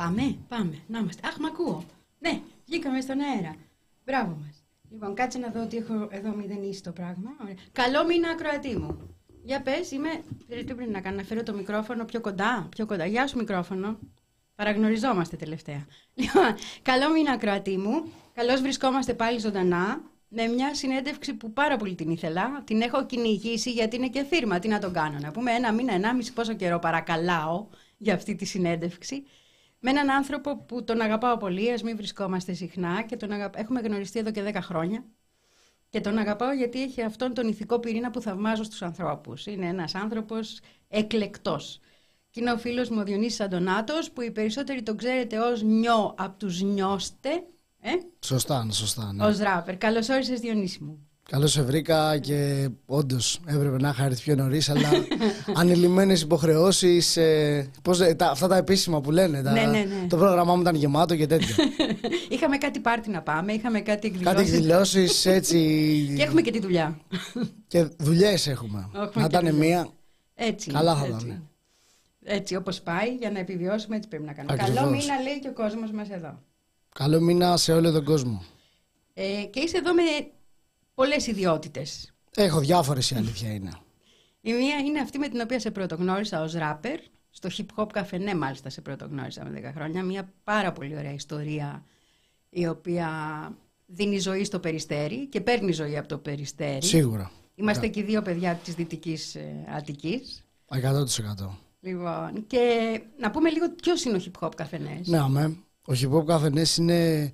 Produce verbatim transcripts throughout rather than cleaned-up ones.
Πάμε, πάμε. Να είμαστε. Αχ, μ' ακούω. Ναι, βγήκαμε στον αέρα. Μπράβο μας. Λοιπόν, κάτσε να δω ότι έχω εδώ μηδενίσει το πράγμα. Ωραία. Καλό μήνα, ακροατή μου. Για πες, είμαι. Τι πρέπει να κάνω, να φέρω το μικρόφωνο πιο κοντά. Πιο κοντά. Γεια σου, μικρόφωνο. Παραγνωριζόμαστε τελευταία. Λοιπόν, καλό μήνα, ακροατή μου. Καλώς βρισκόμαστε πάλι ζωντανά. Με μια συνέντευξη που πάρα πολύ την ήθελα. Την έχω κυνηγήσει γιατί είναι και φίρμα. Τι να τον κάνω, να πούμε ένα μήνα, ενάμιση, πόσο καιρό παρακαλάω για αυτή τη συνέντευξη. Με έναν άνθρωπο που τον αγαπάω πολύ, ας μην βρισκόμαστε συχνά και τον αγαπ... έχουμε γνωριστεί εδώ και δέκα χρόνια. Και τον αγαπάω γιατί έχει αυτόν τον ηθικό πυρήνα που θαυμάζω στους ανθρώπους. Είναι ένας άνθρωπος εκλεκτός. Και είναι ο φίλος μου ο Διονύσης Αντωνάτος, που οι περισσότεροι τον ξέρετε ως Νιώ από τους Νιώστε. Ε? Σωστά, σωστά. Ναι. Ως ράπερ. Καλώς όρισες, Διονύση μου. Καλώς σε βρήκα και όντως έπρεπε να είχα έρθει πιο νωρίς, αλλά ανηλυμένες υποχρεώσεις, ε, πώς, τα, αυτά τα επίσημα που λένε, τα, ναι, ναι, ναι. το πρόγραμμά μου ήταν γεμάτο και τέτοια. Είχαμε κάτι πάρτι να πάμε, είχαμε κάτι εκδηλώσεις. Κάτι εκδηλώσεις έτσι. Και έχουμε και τη δουλειά. Και δουλειές έχουμε. έχουμε να ήταν μία, έτσι, καλά θα έτσι. ήταν. Έτσι όπως πάει, για να επιβιώσουμε έτσι πρέπει να κάνουμε. Ακριβώς. Καλό μήνα λέει και ο κόσμος μας εδώ. Καλό μήνα σε όλο τον κόσμο. Ε, και είσαι εδώ με πολλές ιδιότητες. Έχω διάφορες, η αλήθεια είναι. Η μία είναι αυτή με την οποία σε πρωτογνώρισα ως ράπερ. Στο hip hop καφενέ μάλιστα σε πρωτογνώρισα με δέκα χρόνια. Μια πάρα πολύ ωραία ιστορία, η οποία δίνει ζωή στο Περιστέρι και παίρνει ζωή από το Περιστέρι. Σίγουρα. Είμαστε yeah. και δύο παιδιά της Δυτικής ε, Αττικής. εκατό τοις εκατό. Λοιπόν, και να πούμε λίγο ποιος είναι ο hip hop καφενές. Ναι, αμέ. Ο hip hop καφενές είναι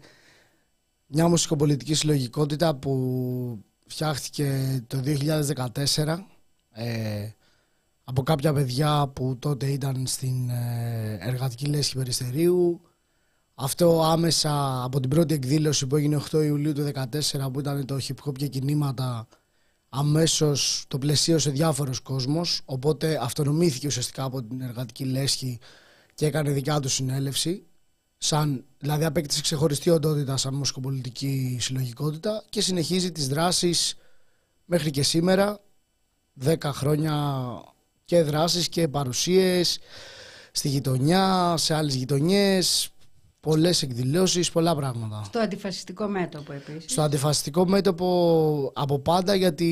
μια μουσικοπολιτική συλλογικότητα που φτιάχτηκε το δύο χιλιάδες δεκατέσσερα ε, από κάποια παιδιά που τότε ήταν στην ε, εργατική λέσχη Περιστερίου. Αυτό άμεσα από την πρώτη εκδήλωση που έγινε οκτώ Ιουλίου του δύο χιλιάδες δεκατέσσερα, που ήταν το hip hop και κινήματα, αμέσως το πλαισίωσε διάφορος κόσμος, οπότε αυτονομήθηκε ουσιαστικά από την εργατική λέσχη και έκανε δικιά του συνέλευση. Σαν, δηλαδή απέκτησε ξεχωριστή οντότητα σαν μουσικοπολιτική συλλογικότητα και συνεχίζει τις δράσεις μέχρι και σήμερα, δέκα χρόνια και δράσεις και παρουσίες στη γειτονιά, σε άλλες γειτονιές, πολλές εκδηλώσεις, πολλά πράγματα. Στο αντιφασιστικό μέτωπο επίσης. Στο αντιφασιστικό μέτωπο από πάντα, γιατί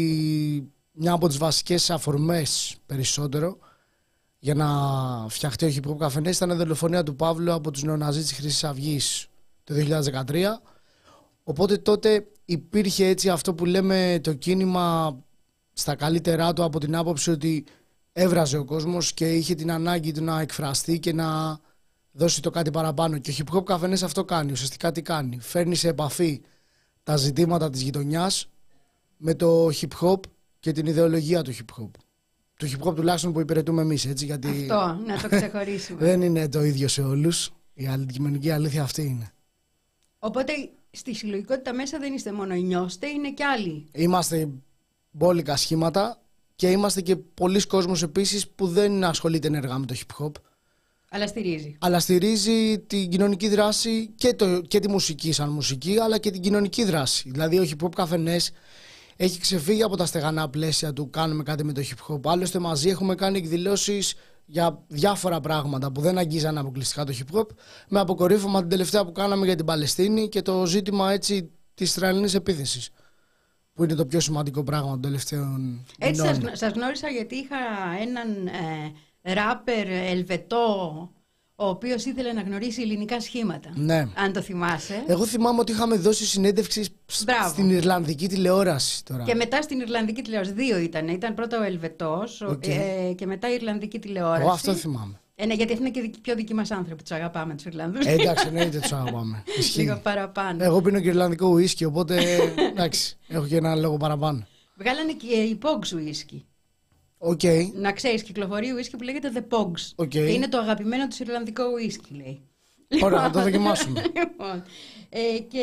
μια από τις βασικές αφορμές περισσότερο για να φτιαχτεί ο hip hop καφενές ήταν η δολοφονία του Παύλου από τους νεοναζί της Χρυσής Αυγής το δύο χιλιάδες δεκατρία. Οπότε τότε υπήρχε έτσι αυτό που λέμε το κίνημα στα καλύτερά του, από την άποψη ότι έβραζε ο κόσμος και είχε την ανάγκη του να εκφραστεί και να δώσει το κάτι παραπάνω. Και ο hip hop καφενές αυτό κάνει. Ουσιαστικά τι κάνει? Φέρνει σε επαφή τα ζητήματα της γειτονιάς με το hip hop και την ιδεολογία του hip hop. Του hip hop τουλάχιστον που υπηρετούμε εμείς, έτσι, γιατί αυτό, να το ξεχωρίσουμε. δεν είναι το ίδιο σε όλους. Η αντικειμενική αλήθεια αυτή είναι. Οπότε στη συλλογικότητα μέσα δεν είστε μόνο οι Νιώστε, είναι και άλλοι. Είμαστε μπόλικα σχήματα και είμαστε και πολλοί κόσμος επίσης που δεν ασχολείται ενεργά με το hip hop. Αλλά στηρίζει. Αλλά στηρίζει την κοινωνική δράση και, το, και τη μουσική σαν μουσική, αλλά και την κοινωνική δράση. Δηλαδή ο hip hop καφενές έχει ξεφύγει από τα στεγανά πλαίσια του κάνουμε κάτι με το hip hop. Άλλωστε μαζί έχουμε κάνει εκδηλώσεις για διάφορα πράγματα που δεν αγγίζαν αποκλειστικά το hip hop, με αποκορύφωμα την τελευταία που κάναμε για την Παλαιστίνη και το ζήτημα έτσι της Ισραηλινής επίθεσης, που είναι το πιο σημαντικό πράγμα των τελευταίων έτσι μηνών. σας, σας γνώρισα γιατί είχα έναν ε, ράπερ Ελβετό, ο οποίος ήθελε να γνωρίσει ελληνικά σχήματα. Ναι. Αν το θυμάσαι. Εγώ θυμάμαι ότι είχαμε δώσει συνέντευξη Μπράβο. στην Ιρλανδική τηλεόραση τώρα. Και μετά στην Ιρλανδική τηλεόραση. Δύο ήταν. Ήταν πρώτα ο Ελβετός Okay. ε, και μετά η Ιρλανδική τηλεόραση. Εγώ αυτό θυμάμαι. Ε, ναι, γιατί αυτοί είναι και οι πιο δικοί μας άνθρωποι. Τους αγαπάμε τους Ιρλανδούς. Ε, εντάξει, εννοείται τους αγαπάμε. Λίγο παραπάνω. Εγώ πίνω και Ιρλανδικό ουίσκι, οπότε εντάξει, έχω και ένα λόγο παραπάνω. Βγάλανε και οι Pogs ουίσκι. Okay. Να ξέρεις, κυκλοφορεί ουίσκι που λέγεται The Pogs. Okay. Και είναι το αγαπημένο τους Ιρλανδικό ουίσκι, λέει. Ωραία, να το δοκιμάσουμε. Λοιπόν, ε, και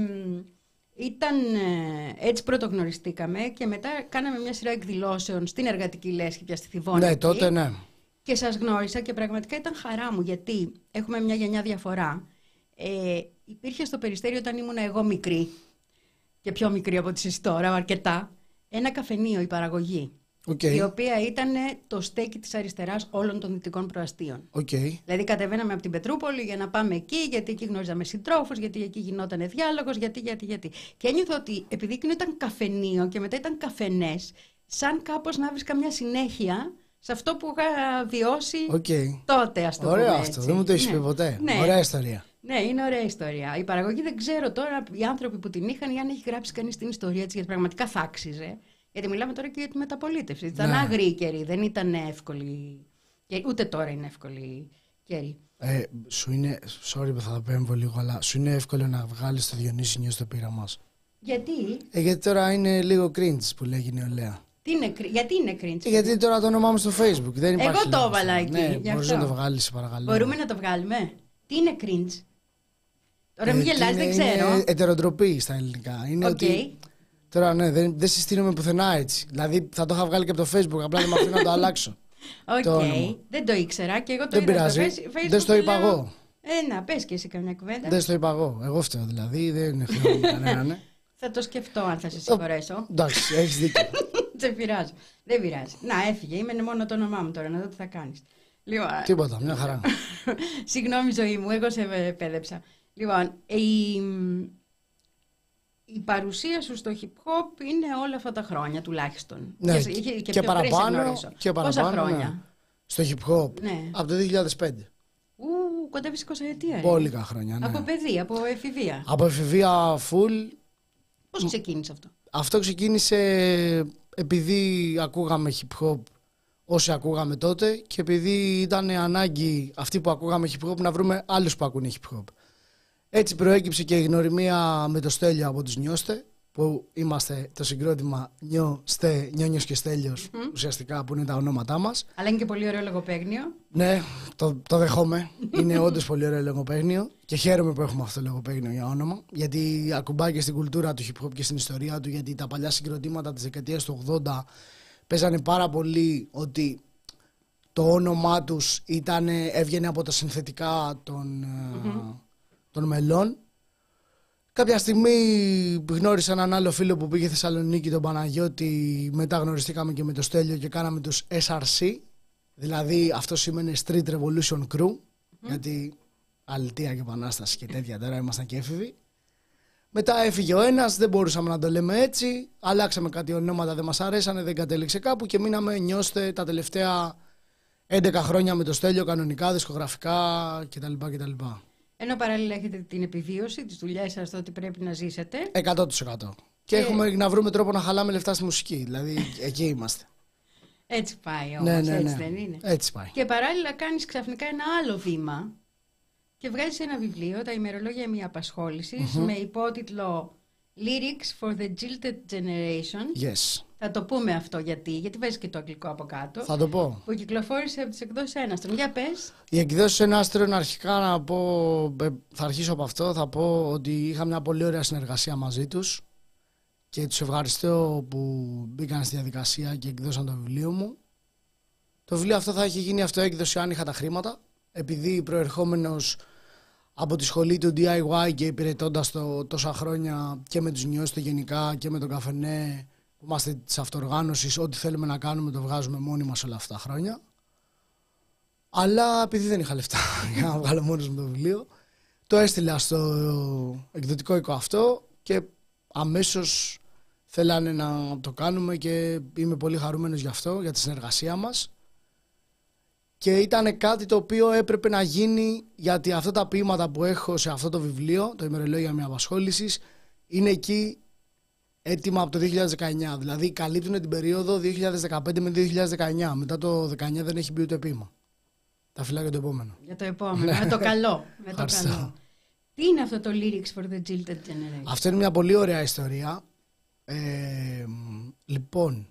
ήταν, έτσι πρωτογνωριστήκαμε και μετά κάναμε μια σειρά εκδηλώσεων στην εργατική λέσχη πια στη Θηβόνη. Ναι, τότε ναι. Και σας γνώρισα και πραγματικά ήταν χαρά μου, γιατί έχουμε μια γενιά διαφορά. Ε, υπήρχε στο Περιστέρι όταν ήμουν εγώ μικρή, και πιο μικρή από τις εσείς τώρα, αρκετά, ένα καφενείο, η Παραγωγή. Okay. Η οποία ήταν το στέκι της αριστεράς όλων των δυτικών προαστίων. Okay. Δηλαδή κατεβαίναμε από την Πετρούπολη για να πάμε εκεί, γιατί εκεί γνώριζαμε συντρόφους, γιατί εκεί γινόταν διάλογος, γιατί, γιατί, γιατί. Και ένιωθα ότι επειδή εκείνο ήταν καφενείο και μετά ήταν καφενές, σαν κάπως να βρεις καμιά συνέχεια σε αυτό που είχα βιώσει okay. τότε, ας το πούμε. Ωραίο αυτό, δεν μου το έχεις ναι. πει ποτέ. Ναι. Ωραία ιστορία. Ναι, είναι ωραία ιστορία. Η παραγωγή δεν ξέρω τώρα οι άνθρωποι που την είχαν ή αν έχει γράψει κανείς την ιστορία της, γιατί πραγματικά θα άξιζε. Γιατί μιλάμε τώρα και για τη μεταπολίτευση. Ήταν ναι. άγριοι καιροί, δεν ήταν εύκολοι. Ούτε τώρα είναι εύκολοι καιροί. Ε, σου είναι, sorry που θα το πέμβω λίγο, αλλά σου είναι εύκολο να βγάλεις το Διονύση Νιώ στο πείρα μας. Γιατί? Ε, γιατί τώρα είναι λίγο cringe που λέγει η νεολαία. Τι είναι, γιατί είναι cringe? Ε, γιατί τώρα το όνομά μου στο Facebook. Δεν υπάρχει. Εγώ το έβαλα εκεί. Ναι, μπορείς να το βγάλεις, παρακαλώ. Μπορούμε να το βγάλουμε. Τι είναι cringe? Τώρα ε, μην γελάς, δεν είναι, ξέρω. Είναι ετεροτροπή στα ελληνικά. Είναι okay. ότι. Τώρα ναι, δεν, δεν συστήνομαι πουθενά έτσι. Δηλαδή θα το είχα βγάλει και από το Facebook, απλά δεν με αφήνω να το αλλάξω. Οκ, okay. Δεν το ήξερα και εγώ το δεν είδα πειράζει. στο Facebook. Δεν στο είπα λέω... εγώ. Ε, να πες και εσύ καμιά κουβέντα. Δεν στο είπα εγώ. Εγώ φταίω δηλαδή. Δεν χρειάζεται κανέναν. Ναι. Θα το σκεφτώ αν θα σε συγχωρέσω. Εντάξει, έχεις δίκιο. Δεν πειράζει. Δεν πειράζει. Να, έφυγε. Είμαι μόνο το όνομά μου τώρα, να δω τι θα κάνεις. Λοιπόν, τίποτα, μια χαρά. Συγγνώμη, ζωή μου, εγώ σε πέδεψα. Λοιπόν, η... η παρουσία σου στο hip hop είναι όλα αυτά τα χρόνια τουλάχιστον. Ναι, και, και, και, και, παραπάνω, και παραπάνω. Πόσα χρόνια? Ναι. Στο hip hop, ναι. Από το δύο χιλιάδες πέντε. Ου, κοντεύεις είκοσι ετία. Μπόλικα χρόνια, ναι. Από παιδί, από εφηβεία. Από εφηβεία full. Πώς ξεκίνησε αυτό? Αυτό ξεκίνησε επειδή ακούγαμε hip hop όσοι ακούγαμε τότε και επειδή ήταν ανάγκη αυτοί που ακούγαμε hip hop να βρούμε άλλους που ακούνε hip hop. Έτσι προέκυψε και η γνωριμία με το Στέλιο από τους Νιώστε, που είμαστε το συγκρότημα Νιώ, Στε, Νιόνιος και Στέλιος, mm. ουσιαστικά που είναι τα ονόματά μας. Αλλά είναι και πολύ ωραίο λογοπαίγνιο. Ναι, το, το δεχόμαι. Είναι όντως πολύ ωραίο λογοπαίγνιο και χαίρομαι που έχουμε αυτό το λογοπαίγνιο για όνομα, γιατί ακουμπάει και στην κουλτούρα του hip hop και στην ιστορία του, γιατί τα παλιά συγκροτήματα της δεκαετίας του ογδόντα παίζανε πάρα πολύ ότι το όνομά τους ήταν, έβγαινε από τα συνθετικά των, mm-hmm. των μελών. Κάποια στιγμή γνώρισα έναν άλλο φίλο που πήγε Θεσσαλονίκη, τον Παναγιώτη, μετά γνωριστήκαμε και με το Στέλιο και κάναμε τους ες αρ σι, δηλαδή αυτό σημαίνει Street Revolution Crew, mm. γιατί αλητεία και επανάσταση και τέτοια, τώρα ήμασταν και έφηβοι. Μετά έφυγε ο ένας, δεν μπορούσαμε να το λέμε έτσι, αλλάξαμε κάτι ονόματα, δεν μας αρέσανε, δεν κατέληξε κάπου και μείναμε Νιώστε τα τελευταία έντεκα χρόνια με το Στέλιο, κανονικά, δισκογραφικά κτλ. κτλ. Ενώ παράλληλα έχετε την επιβίωση της δουλειάς σας, το ότι πρέπει να ζήσετε. εκατό τοις εκατό. Και, και έχουμε να βρούμε τρόπο να χαλάμε λεφτά στη μουσική. Δηλαδή εκεί είμαστε. Έτσι πάει όμως, ναι, ναι, ναι. έτσι δεν είναι? Έτσι πάει. Και παράλληλα κάνεις ξαφνικά ένα άλλο βήμα και βγάζεις ένα βιβλίο, τα ημερολόγια μια απασχόλησης, mm-hmm. με υπότιτλο Lyrics for the Jilted Generation. Yes. Θα το πούμε αυτό γιατί, γιατί βάζεις και το αγγλικό από κάτω. Θα το πω. Που κυκλοφόρησε από τις εκδόσεις Έναστρον. Για πες. Οι εκδόσεις Έναστρον, αρχικά να πω, θα αρχίσω από αυτό, θα πω ότι είχα μια πολύ ωραία συνεργασία μαζί τους και τους ευχαριστώ που μπήκαν στη διαδικασία και εκδώσαν το βιβλίο μου. Το βιβλίο αυτό θα έχει γίνει αυτοέκδοση αν είχα τα χρήματα, επειδή προερχόμενος από τη σχολή του ντι άι γουάι και υπηρετώντας το τόσα χρόνια και με τους Νιώστε γενικά και με τον Καφενέ, που είμαστε της αυτοργάνωσης, ό,τι θέλουμε να κάνουμε το βγάζουμε μόνοι μας όλα αυτά τα χρόνια. Αλλά επειδή δεν είχα λεφτά για να βγάλω μόνος μου το βιβλίο, το έστειλα στο εκδοτικό οίκο αυτό και αμέσως θέλανε να το κάνουμε και είμαι πολύ χαρούμενος γι' αυτό, για τη συνεργασία μας. Και ήταν κάτι το οποίο έπρεπε να γίνει, γιατί αυτά τα ποίηματα που έχω σε αυτό το βιβλίο, το ημερολόγια μια απασχόλησης, είναι εκεί έτοιμα από το δύο χιλιάδες δεκαεννιά. Δηλαδή καλύπτουν την περίοδο δύο χιλιάδες δεκαπέντε με δύο χιλιάδες δεκαεννιά. Μετά το δεκαεννιά δεν έχει μπει ούτε ποίημα. Τα φυλάω για το επόμενο. Για το επόμενο. με το καλό. Με το καλό. Τι είναι αυτό το Lyrics for the Jilted Generation? Αυτό είναι μια πολύ ωραία ιστορία. Ε, λοιπόν,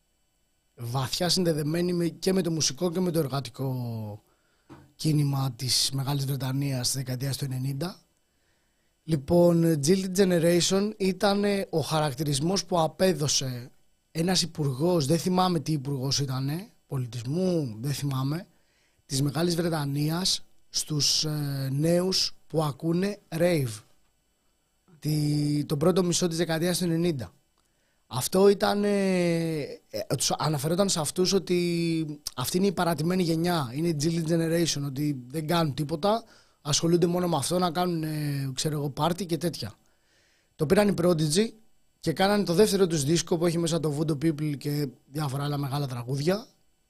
βαθιά συνδεδεμένη με, και με το μουσικό και με το εργατικό κίνημα της Μεγάλης Βρετανίας της δεκαετίας του ενενήντα. Λοιπόν, Jilted Generation ήταν ο χαρακτηρισμός που απέδωσε ένας υπουργός, δεν θυμάμαι τι υπουργός ήτανε, πολιτισμού, δεν θυμάμαι, της Μεγάλης Βρετανίας στους ε, νέους που ακούνε rave, τη, τον πρώτο μισό της δεκαετίας του ενενήντα. Αυτό ήταν, ε, τους αναφερόταν σε αυτούς ότι αυτή είναι η παρατημένη γενιά, είναι η Jilted Generation, ότι δεν κάνουν τίποτα, ασχολούνται μόνο με αυτό, να κάνουν ε, ξέρω εγώ πάρτι και τέτοια. Το πήραν οι Prodigy και κάνανε το δεύτερο τους δίσκο που έχει μέσα το Voodoo People και διάφορα άλλα μεγάλα τραγούδια,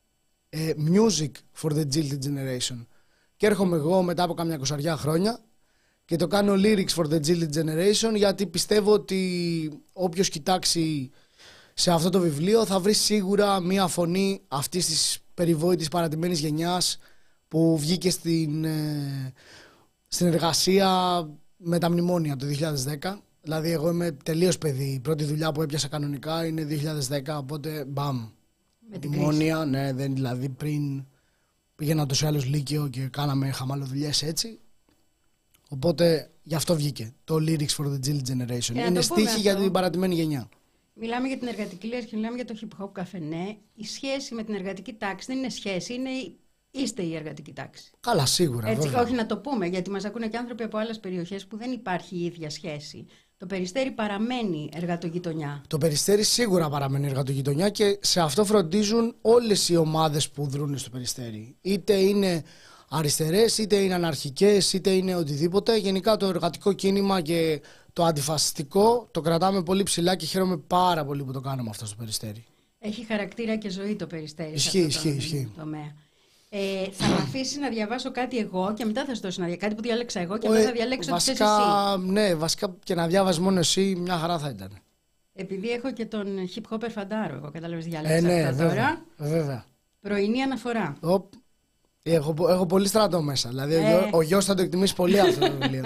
ε, Music for the Jilted Generation. Και έρχομαι εγώ μετά από κάμια εικοσαριά χρόνια και το κάνω Lyrics for the Jilted Generation, γιατί πιστεύω ότι όποιος κοιτάξει σε αυτό το βιβλίο θα βρει σίγουρα μία φωνή αυτής της περιβόητης παρατημένης γενιάς που βγήκε στην, ε, στην εργασία με τα μνημόνια το δύο χιλιάδες δέκα. Δηλαδή εγώ είμαι τελείως παιδί, η πρώτη δουλειά που έπιασα κανονικά είναι δύο χιλιάδες δέκα, οπότε μπαμ. Με την Μνημόνια, ναι, δεν, δηλαδή πριν πήγαινα τόσο άλλος λύκειο και κάναμε χαμαλοδουλειές έτσι. Οπότε γι' αυτό βγήκε το Lyrics for the Jilted Generation. Είναι στίχοι για την παρατημένη γενιά. Μιλάμε για την εργατική λέσχη και μιλάμε για το hip hop καφενέ. Η σχέση με την εργατική τάξη δεν είναι σχέση, είναι είστε η εργατική τάξη. Καλά, σίγουρα. Έτσι, βέβαια. όχι να το πούμε, γιατί μας ακούνε και άνθρωποι από άλλες περιοχές που δεν υπάρχει η ίδια σχέση. Το Περιστέρι παραμένει εργατογειτονιά. Το Περιστέρι σίγουρα παραμένει εργατογειτονιά και σε αυτό φροντίζουν όλες οι ομάδες που δρούν στο Περιστέρι. Είτε είναι αριστερές, είτε είναι αναρχικές, είτε είναι οτιδήποτε. Γενικά το εργατικό κίνημα και το αντιφασιστικό το κρατάμε πολύ ψηλά και χαίρομαι πάρα πολύ που το κάνουμε αυτό στο Περιστέρι. Έχει χαρακτήρα και ζωή το Περιστέρι. Ισχύει, ισχύει, ισχύει. Ε, θα με αφήσει να διαβάσω κάτι εγώ και μετά θα σου δώσω να διαβάσω κάτι που διάλεξα εγώ και μετά θα διαλέξω τι θες εσύ. Ναι, βασικά και να διάβαζες μόνο εσύ μια χαρά θα ήταν. Επειδή έχω και τον hip hopper Φαντάρο, εγώ κατάλαβες διάλεξα ε, ναι, αυτά βέβαια, τώρα. Βέβαια. Πρωινή αναφορά. Ο, έχω, έχω πολύ στρατό μέσα, δηλαδή ε. ο, ο γιος θα το εκτιμήσει πολύ αυτό το βιβλίο.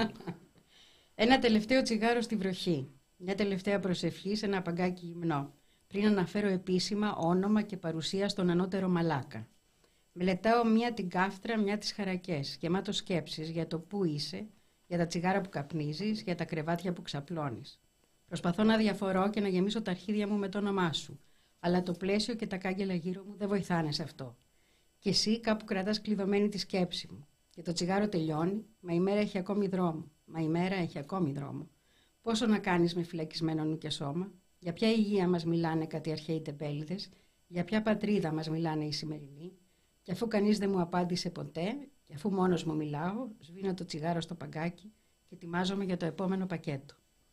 Ένα τελευταίο τσιγάρο στη βροχή. Μια τελευταία προσευχή σε ένα παγκάκι γυμνό. Πριν αναφέρω επίσημα όνομα και παρουσία στον ανώτερο μαλάκα. Μελετάω μία την κάφτρα, μία τις χαρακές, γεμάτο σκέψεις για το πού είσαι, για τα τσιγάρα που καπνίζεις, για τα κρεβάτια που ξαπλώνεις. Προσπαθώ να διαφορώ και να γεμίσω τα αρχίδια μου με το όνομά σου, αλλά το πλαίσιο και τα κάγκελα γύρω μου δεν βοηθάνε σε αυτό. Και εσύ κάπου κρατάς κλειδωμένη τη σκέψη μου. Και το τσιγάρο τελειώνει, μα η μέρα έχει ακόμη δρόμο. Μα η μέρα έχει ακόμη δρόμο. Πόσο να κάνεις με φυλακισμένο νου και σώμα, για ποια υγεία μας μιλάνε κάτι αρχαίοι τεμπέληδες, για ποια πατρίδα μας μιλάνε οι σημερινοί. Και αφού κανείς δεν μου απάντησε ποτέ, και αφού μόνος μου μιλάω, σβήνω το τσιγάρο στο παγκάκι και ετοιμάζομαι για το επόμενο πακέτο.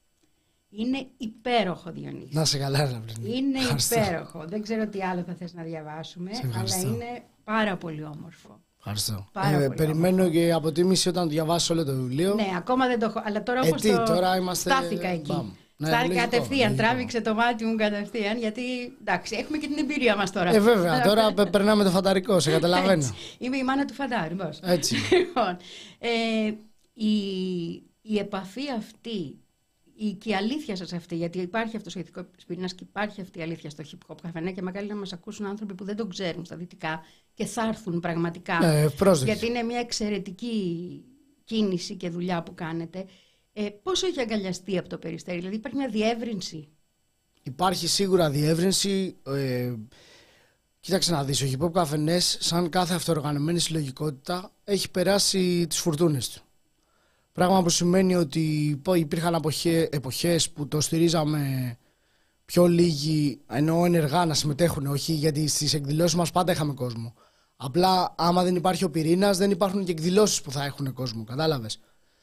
Είναι υπέροχο, Διονύση. Να σε καλά, Λαμπρινή. Είναι υπέροχο. Δεν ξέρω τι άλλο θα θες να διαβάσουμε, αλλά είναι πάρα πολύ όμορφο. Ευχαριστώ. Πάρα Ε, πολύ περιμένω όμορφο. και αποτίμηση όταν το διαβάσεις όλο το βιβλίο. Ναι, ακόμα δεν το έχω. Αλλά τώρα ε, όπως τι, το τώρα είμαστε... στάθηκα εκεί. Μπαμ. Ναι, Στα λογικό, κατευθείαν, λογικό. τράβηξε το μάτι μου κατευθείαν, γιατί εντάξει, έχουμε και την εμπειρία μας τώρα. Ε, βέβαια, τώρα πε- περνάμε το φανταρικό, σε καταλαβαίνω. Έτσι. Είμαι η μάνα του φαντάρου, πώς. Έτσι. Λοιπόν, ε, η, η επαφή αυτή, η, και η αλήθεια σας αυτή, γιατί υπάρχει αυτός ο ηθικός πυρήνας και υπάρχει αυτή η αλήθεια στο hip hop καφενέ και μακάρι να μας ακούσουν άνθρωποι που δεν το ξέρουν στα δυτικά και θα έρθουν πραγματικά. Ναι, πρόσδεξη. Γιατί είναι μια εξαιρετική κίνηση και δουλειά που κάνετε. Ε, πόσο έχει αγκαλιαστεί από το Περιστέρι, δηλαδή υπάρχει μια διεύρυνση? Υπάρχει σίγουρα διεύρυνση. Ε, κοίταξε να δεις, ο hip hop καφενές, σαν κάθε αυτοοργανωμένη συλλογικότητα, έχει περάσει τις φουρτούνες του. Πράγμα που σημαίνει ότι υπήρχαν εποχές, εποχές που το στηρίζαμε πιο λίγοι, ενώ ενεργά να συμμετέχουν, όχι γιατί στις εκδηλώσεις μας πάντα είχαμε κόσμο. Απλά άμα δεν υπάρχει ο πυρήνας, δεν υπάρχουν και εκδηλώσεις που θα έχουν κόσμο, κατάλαβες.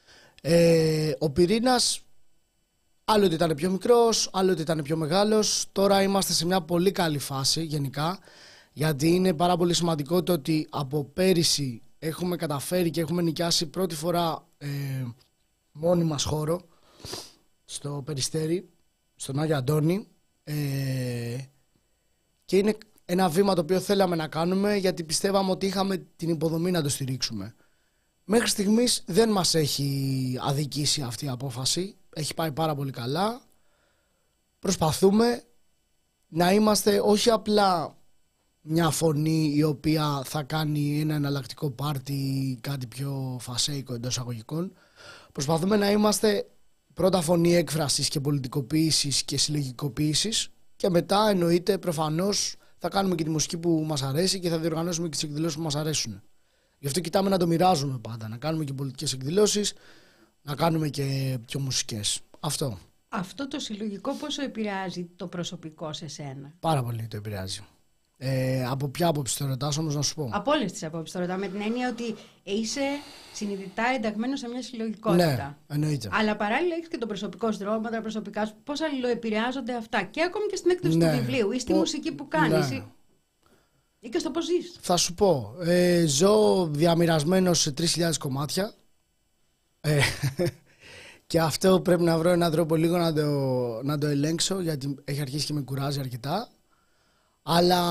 Ε, ο πυρήνας άλλοτε ήταν πιο μικρός, άλλοτε ήταν πιο μεγάλος. Τώρα είμαστε σε μια πολύ καλή φάση γενικά, γιατί είναι πάρα πολύ σημαντικό το ότι από πέρυσι έχουμε καταφέρει και έχουμε νοικιάσει πρώτη φορά ε, μόνοι μας χώρο στο Περιστέρι, στον Άγιο Αντώνη, ε, και είναι ένα βήμα το οποίο θέλαμε να κάνουμε γιατί πιστεύαμε ότι είχαμε την υποδομή να το στηρίξουμε. Μέχρι στιγμής δεν μας έχει αδικήσει αυτή η απόφαση. Έχει πάει πάρα πολύ καλά. Προσπαθούμε να είμαστε όχι απλά μια φωνή η οποία θα κάνει ένα εναλλακτικό πάρτι ή κάτι πιο φασέικο εντός αγωγικών. Προσπαθούμε να είμαστε πρώτα φωνή έκφρασης και πολιτικοποίησης και συλλογικοποίησης και μετά εννοείται προφανώς θα κάνουμε και τη μουσική που μας αρέσει και θα διοργανώσουμε και τις εκδηλώσεις που μας αρέσουν. Γι' αυτό κοιτάμε να το μοιράζουμε πάντα, να κάνουμε και πολιτικές εκδηλώσεις, να κάνουμε και πιο μουσικές. Αυτό. Αυτό το συλλογικό πόσο επηρεάζει το προσωπικό σε σένα? Πάρα πολύ το επηρεάζει. Ε, από ποια άποψη το ρωτάς όμως να σου πω? Από όλες τις απόψεις το ρωτάω, με την έννοια ότι είσαι συνειδητά ενταγμένο σε μια συλλογικότητα. Ναι, εννοείται. Αλλά παράλληλα έχεις και το προσωπικό σου δρόμο, τα προσωπικά σου. Πώς αλληλοεπηρεάζονται αυτά και ακόμη και στην έκδοση ναι. του βιβλίου ή στη Πο... μουσική που κάνεις. Ναι. Ή... ή και στο πώς ζεις. Θα σου πω. Ε, ζω διαμοιρασμένος σε τρεις χιλιάδες κομμάτια. Ε, και αυτό πρέπει να βρω έναν τρόπο λίγο να το, να το ελέγξω, γιατί έχει αρχίσει και με κουράζει αρκετά. Αλλά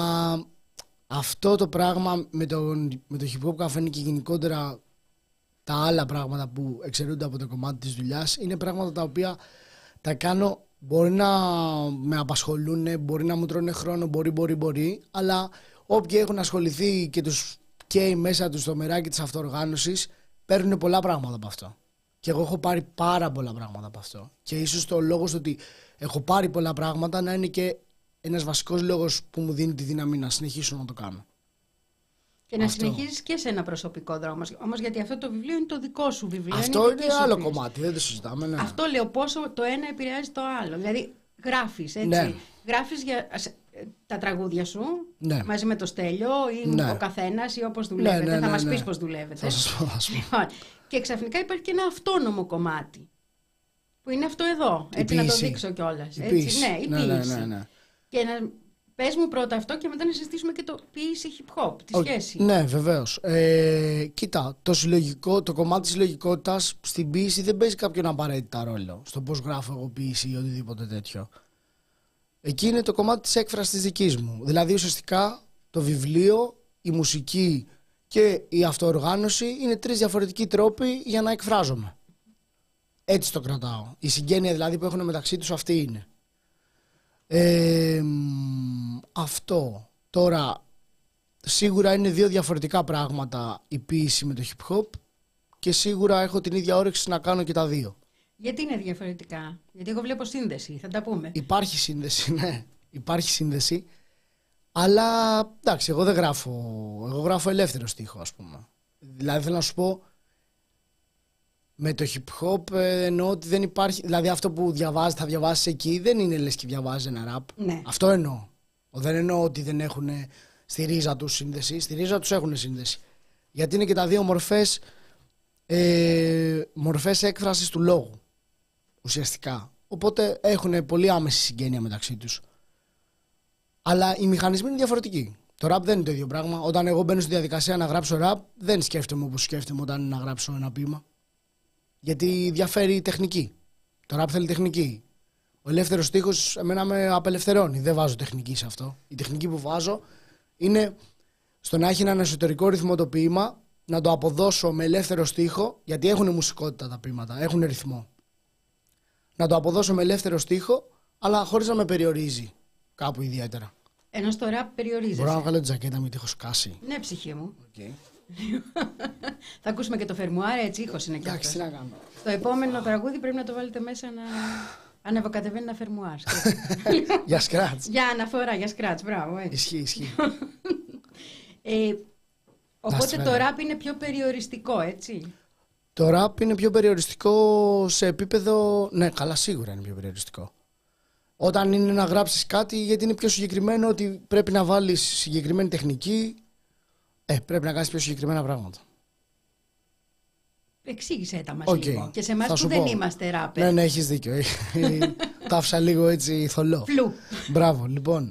αυτό το πράγμα με το, με το hip hop καφέ και γενικότερα τα άλλα πράγματα που εξαιρούνται από το κομμάτι της δουλειάς είναι πράγματα τα οποία τα κάνω, μπορεί να με απασχολούν, μπορεί να μου τρώνε χρόνο, μπορεί, μπορεί, μπορεί, αλλά όποιοι έχουν ασχοληθεί και τους καίει μέσα τους το μεράκι της αυτοοργάνωσης παίρνουν πολλά πράγματα από αυτό. Και εγώ έχω πάρει πάρα πολλά πράγματα από αυτό. Και ίσως το λόγος ότι έχω πάρει πολλά πράγματα να είναι και ένας βασικός λόγος που μου δίνει τη δύναμη να συνεχίσω να το κάνω. Και να συνεχίσεις και σε ένα προσωπικό δρόμο. Όμως γιατί αυτό το βιβλίο είναι το δικό σου βιβλίο. Αυτό είναι, είναι άλλο κομμάτι, δεν το συζητάμε. Ναι. Αυτό λέω, πόσο το ένα επηρεάζει το άλλο. Δηλαδή γράφεις, έτσι. Ναι. Γράφεις για τα τραγούδια σου, ναι. μαζί με το Στέλιο ή ναι. ο καθένας ή όπως δουλεύετε. Ναι, ναι, ναι, θα μας ναι. πεις πώς δουλεύετε. Θα σας πω, θα σας πω. Και ξαφνικά υπάρχει και ένα αυτόνομο κομμάτι. Που είναι αυτό εδώ. Έτσι, να το δείξω κιόλας. Η ποίηση. Ναι, η ναι, ποίηση. Ναι, ναι, ναι. Και να πες μου πρώτα αυτό και μετά να συζητήσουμε και το ποίηση hip hop, τη Ο, σχέση. Ναι, βεβαίως. Ε, κοίτα, το, συλλογικό, το κομμάτι της συλλογικότητας στην ποίηση δεν παίζει κάποιον απαραίτητα ρόλο. Στο πώς γράφω εγώ ποίηση ή οτιδήποτε τέτοιο. Εκεί είναι το κομμάτι της έκφρασης της δικής μου. Δηλαδή ουσιαστικά το βιβλίο, η μουσική και η αυτοοργάνωση είναι τρεις διαφορετικοί τρόποι για να εκφράζομαι. Έτσι το κρατάω. Η συγγένεια δηλαδή που έχουν μεταξύ τους αυτή είναι. Ε, αυτό. Τώρα, σίγουρα είναι δύο διαφορετικά πράγματα η ποίηση με το hip hop και σίγουρα έχω την ίδια όρεξη να κάνω και τα δύο. Γιατί είναι διαφορετικά? Γιατί εγώ βλέπω σύνδεση, θα τα πούμε. Υπάρχει σύνδεση, ναι. Υπάρχει σύνδεση. Αλλά εντάξει, εγώ δεν γράφω. Εγώ γράφω ελεύθερο στίχο, ας πούμε. Δηλαδή θέλω να σου πω, με το hip hop ε, εννοώ ότι δεν υπάρχει. Δηλαδή αυτό που διαβάζει, θα διαβάσει εκεί, δεν είναι λες και διαβάζει ένα ραπ. Ναι. Αυτό εννοώ. Δεν εννοώ ότι δεν έχουν στη ρίζα τους σύνδεση. Στη ρίζα τους έχουν σύνδεση. Γιατί είναι και τα δύο μορφές, ε, μορφές έκφρασης του λόγου. Ουσιαστικά. Οπότε έχουν πολύ άμεση συγγένεια μεταξύ τους. Αλλά οι μηχανισμοί είναι διαφορετικοί. Το ραπ δεν είναι το ίδιο πράγμα. Όταν εγώ μπαίνω στη διαδικασία να γράψω ραπ, δεν σκέφτομαι όπως σκέφτομαι όταν είναι να γράψω ένα ποίημα. Γιατί διαφέρει η τεχνική. Το ραπ θέλει τεχνική. Ο ελεύθερος στίχος εμένα με απελευθερώνει. Δεν βάζω τεχνική σε αυτό. Η τεχνική που βάζω είναι στο να έχει έναν εσωτερικό ρυθμό το ποίημα, να το αποδώσω με ελεύθερο στίχο, γιατί έχουν μουσικότητα τα ποίηματα, έχουν ρυθμό. Να το αποδώσω με ελεύθερο στίχο, αλλά χωρίς να με περιορίζει κάπου ιδιαίτερα. Ενώ στο ραπ περιορίζεσαι. Μπορώ να βγάλω τη ζακέτα μου, τη έχω σκάσει. Ναι, ψυχή μου. Okay. Θα ακούσουμε και το φερμουάρ, έτσι ήχος είναι και αυτός. Εντάξει, τι να κάνω. Το επόμενο τραγούδι πρέπει να το βάλετε μέσα να ανεβοκατεβαίνει ένα φερμουάρ. Για σκράτς. Για αναφορά, για σκράτς, μπράβο. Έτσι. Ισχύει, ισχύει. ε, οπότε το ραπ είναι πιο περιοριστικό, έτσι. Το ραπ είναι πιο περιοριστικό σε επίπεδο. Ναι, καλά, σίγουρα είναι πιο περιοριστικό. Όταν είναι να γράψεις κάτι, γιατί είναι πιο συγκεκριμένο, ότι πρέπει να βάλεις συγκεκριμένη τεχνική, ε, πρέπει να κάνεις πιο συγκεκριμένα πράγματα. Εξήγησέ τα μας okay. λίγο. Και σε εμάς που δεν είμαστε ράπερ. Ναι, ναι, έχεις δίκιο. Τα άφησα λίγο έτσι θολό. Φλου. Μπράβο, λοιπόν.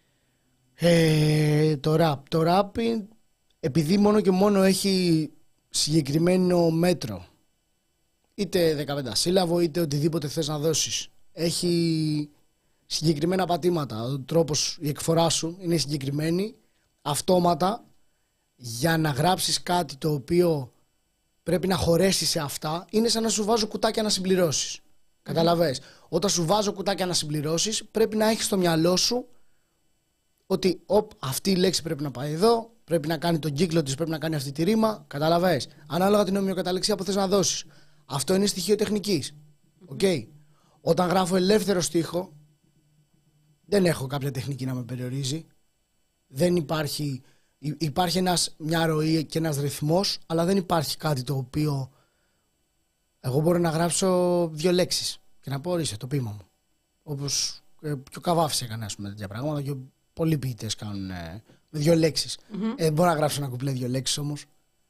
Ε, το ραπ. Το ραπ, επειδή μόνο και μόνο έχει συγκεκριμένο μέτρο, είτε δεκαπέντε σύλλαβο, είτε οτιδήποτε θες να δώσεις, έχει συγκεκριμένα πατήματα, ο τρόπος, η εκφορά σου είναι συγκεκριμένη, αυτόματα, για να γράψεις κάτι το οποίο πρέπει να χωρέσεις σε αυτά, είναι σαν να σου βάζω κουτάκια να συμπληρώσεις. Mm. Καταλαβες. Όταν σου βάζω κουτάκια να συμπληρώσεις, πρέπει να έχεις στο μυαλό σου ότι οπ, αυτή η λέξη πρέπει να πάει εδώ, πρέπει να κάνει τον κύκλο της, πρέπει να κάνει αυτή τη ρήμα. Καταλαβες. Ανάλογα την ομοιοκαταληξία που θες να δώσεις. Αυτό είναι στοιχείο τεχνικής. Okay. Όταν γράφω ελεύθερο στίχο, δεν έχω κάποια τεχνική να με περιορίζει. Δεν υπάρχει, υπάρχει ένας, μια ροή και ένας ρυθμός, αλλά δεν υπάρχει κάτι το οποίο εγώ μπορώ να γράψω δύο λέξεις και και να πω ορίστε το ποίημα μου. Όπως ε, και ο Καβάφης έκανε, ας πούμε, τέτοια πράγματα και πολλοί ποιητές κάνουν ε, με δύο λέξεις. Mm-hmm. Ε, μπορώ να γράψω ένα κουπλέ δύο λέξεις όμως.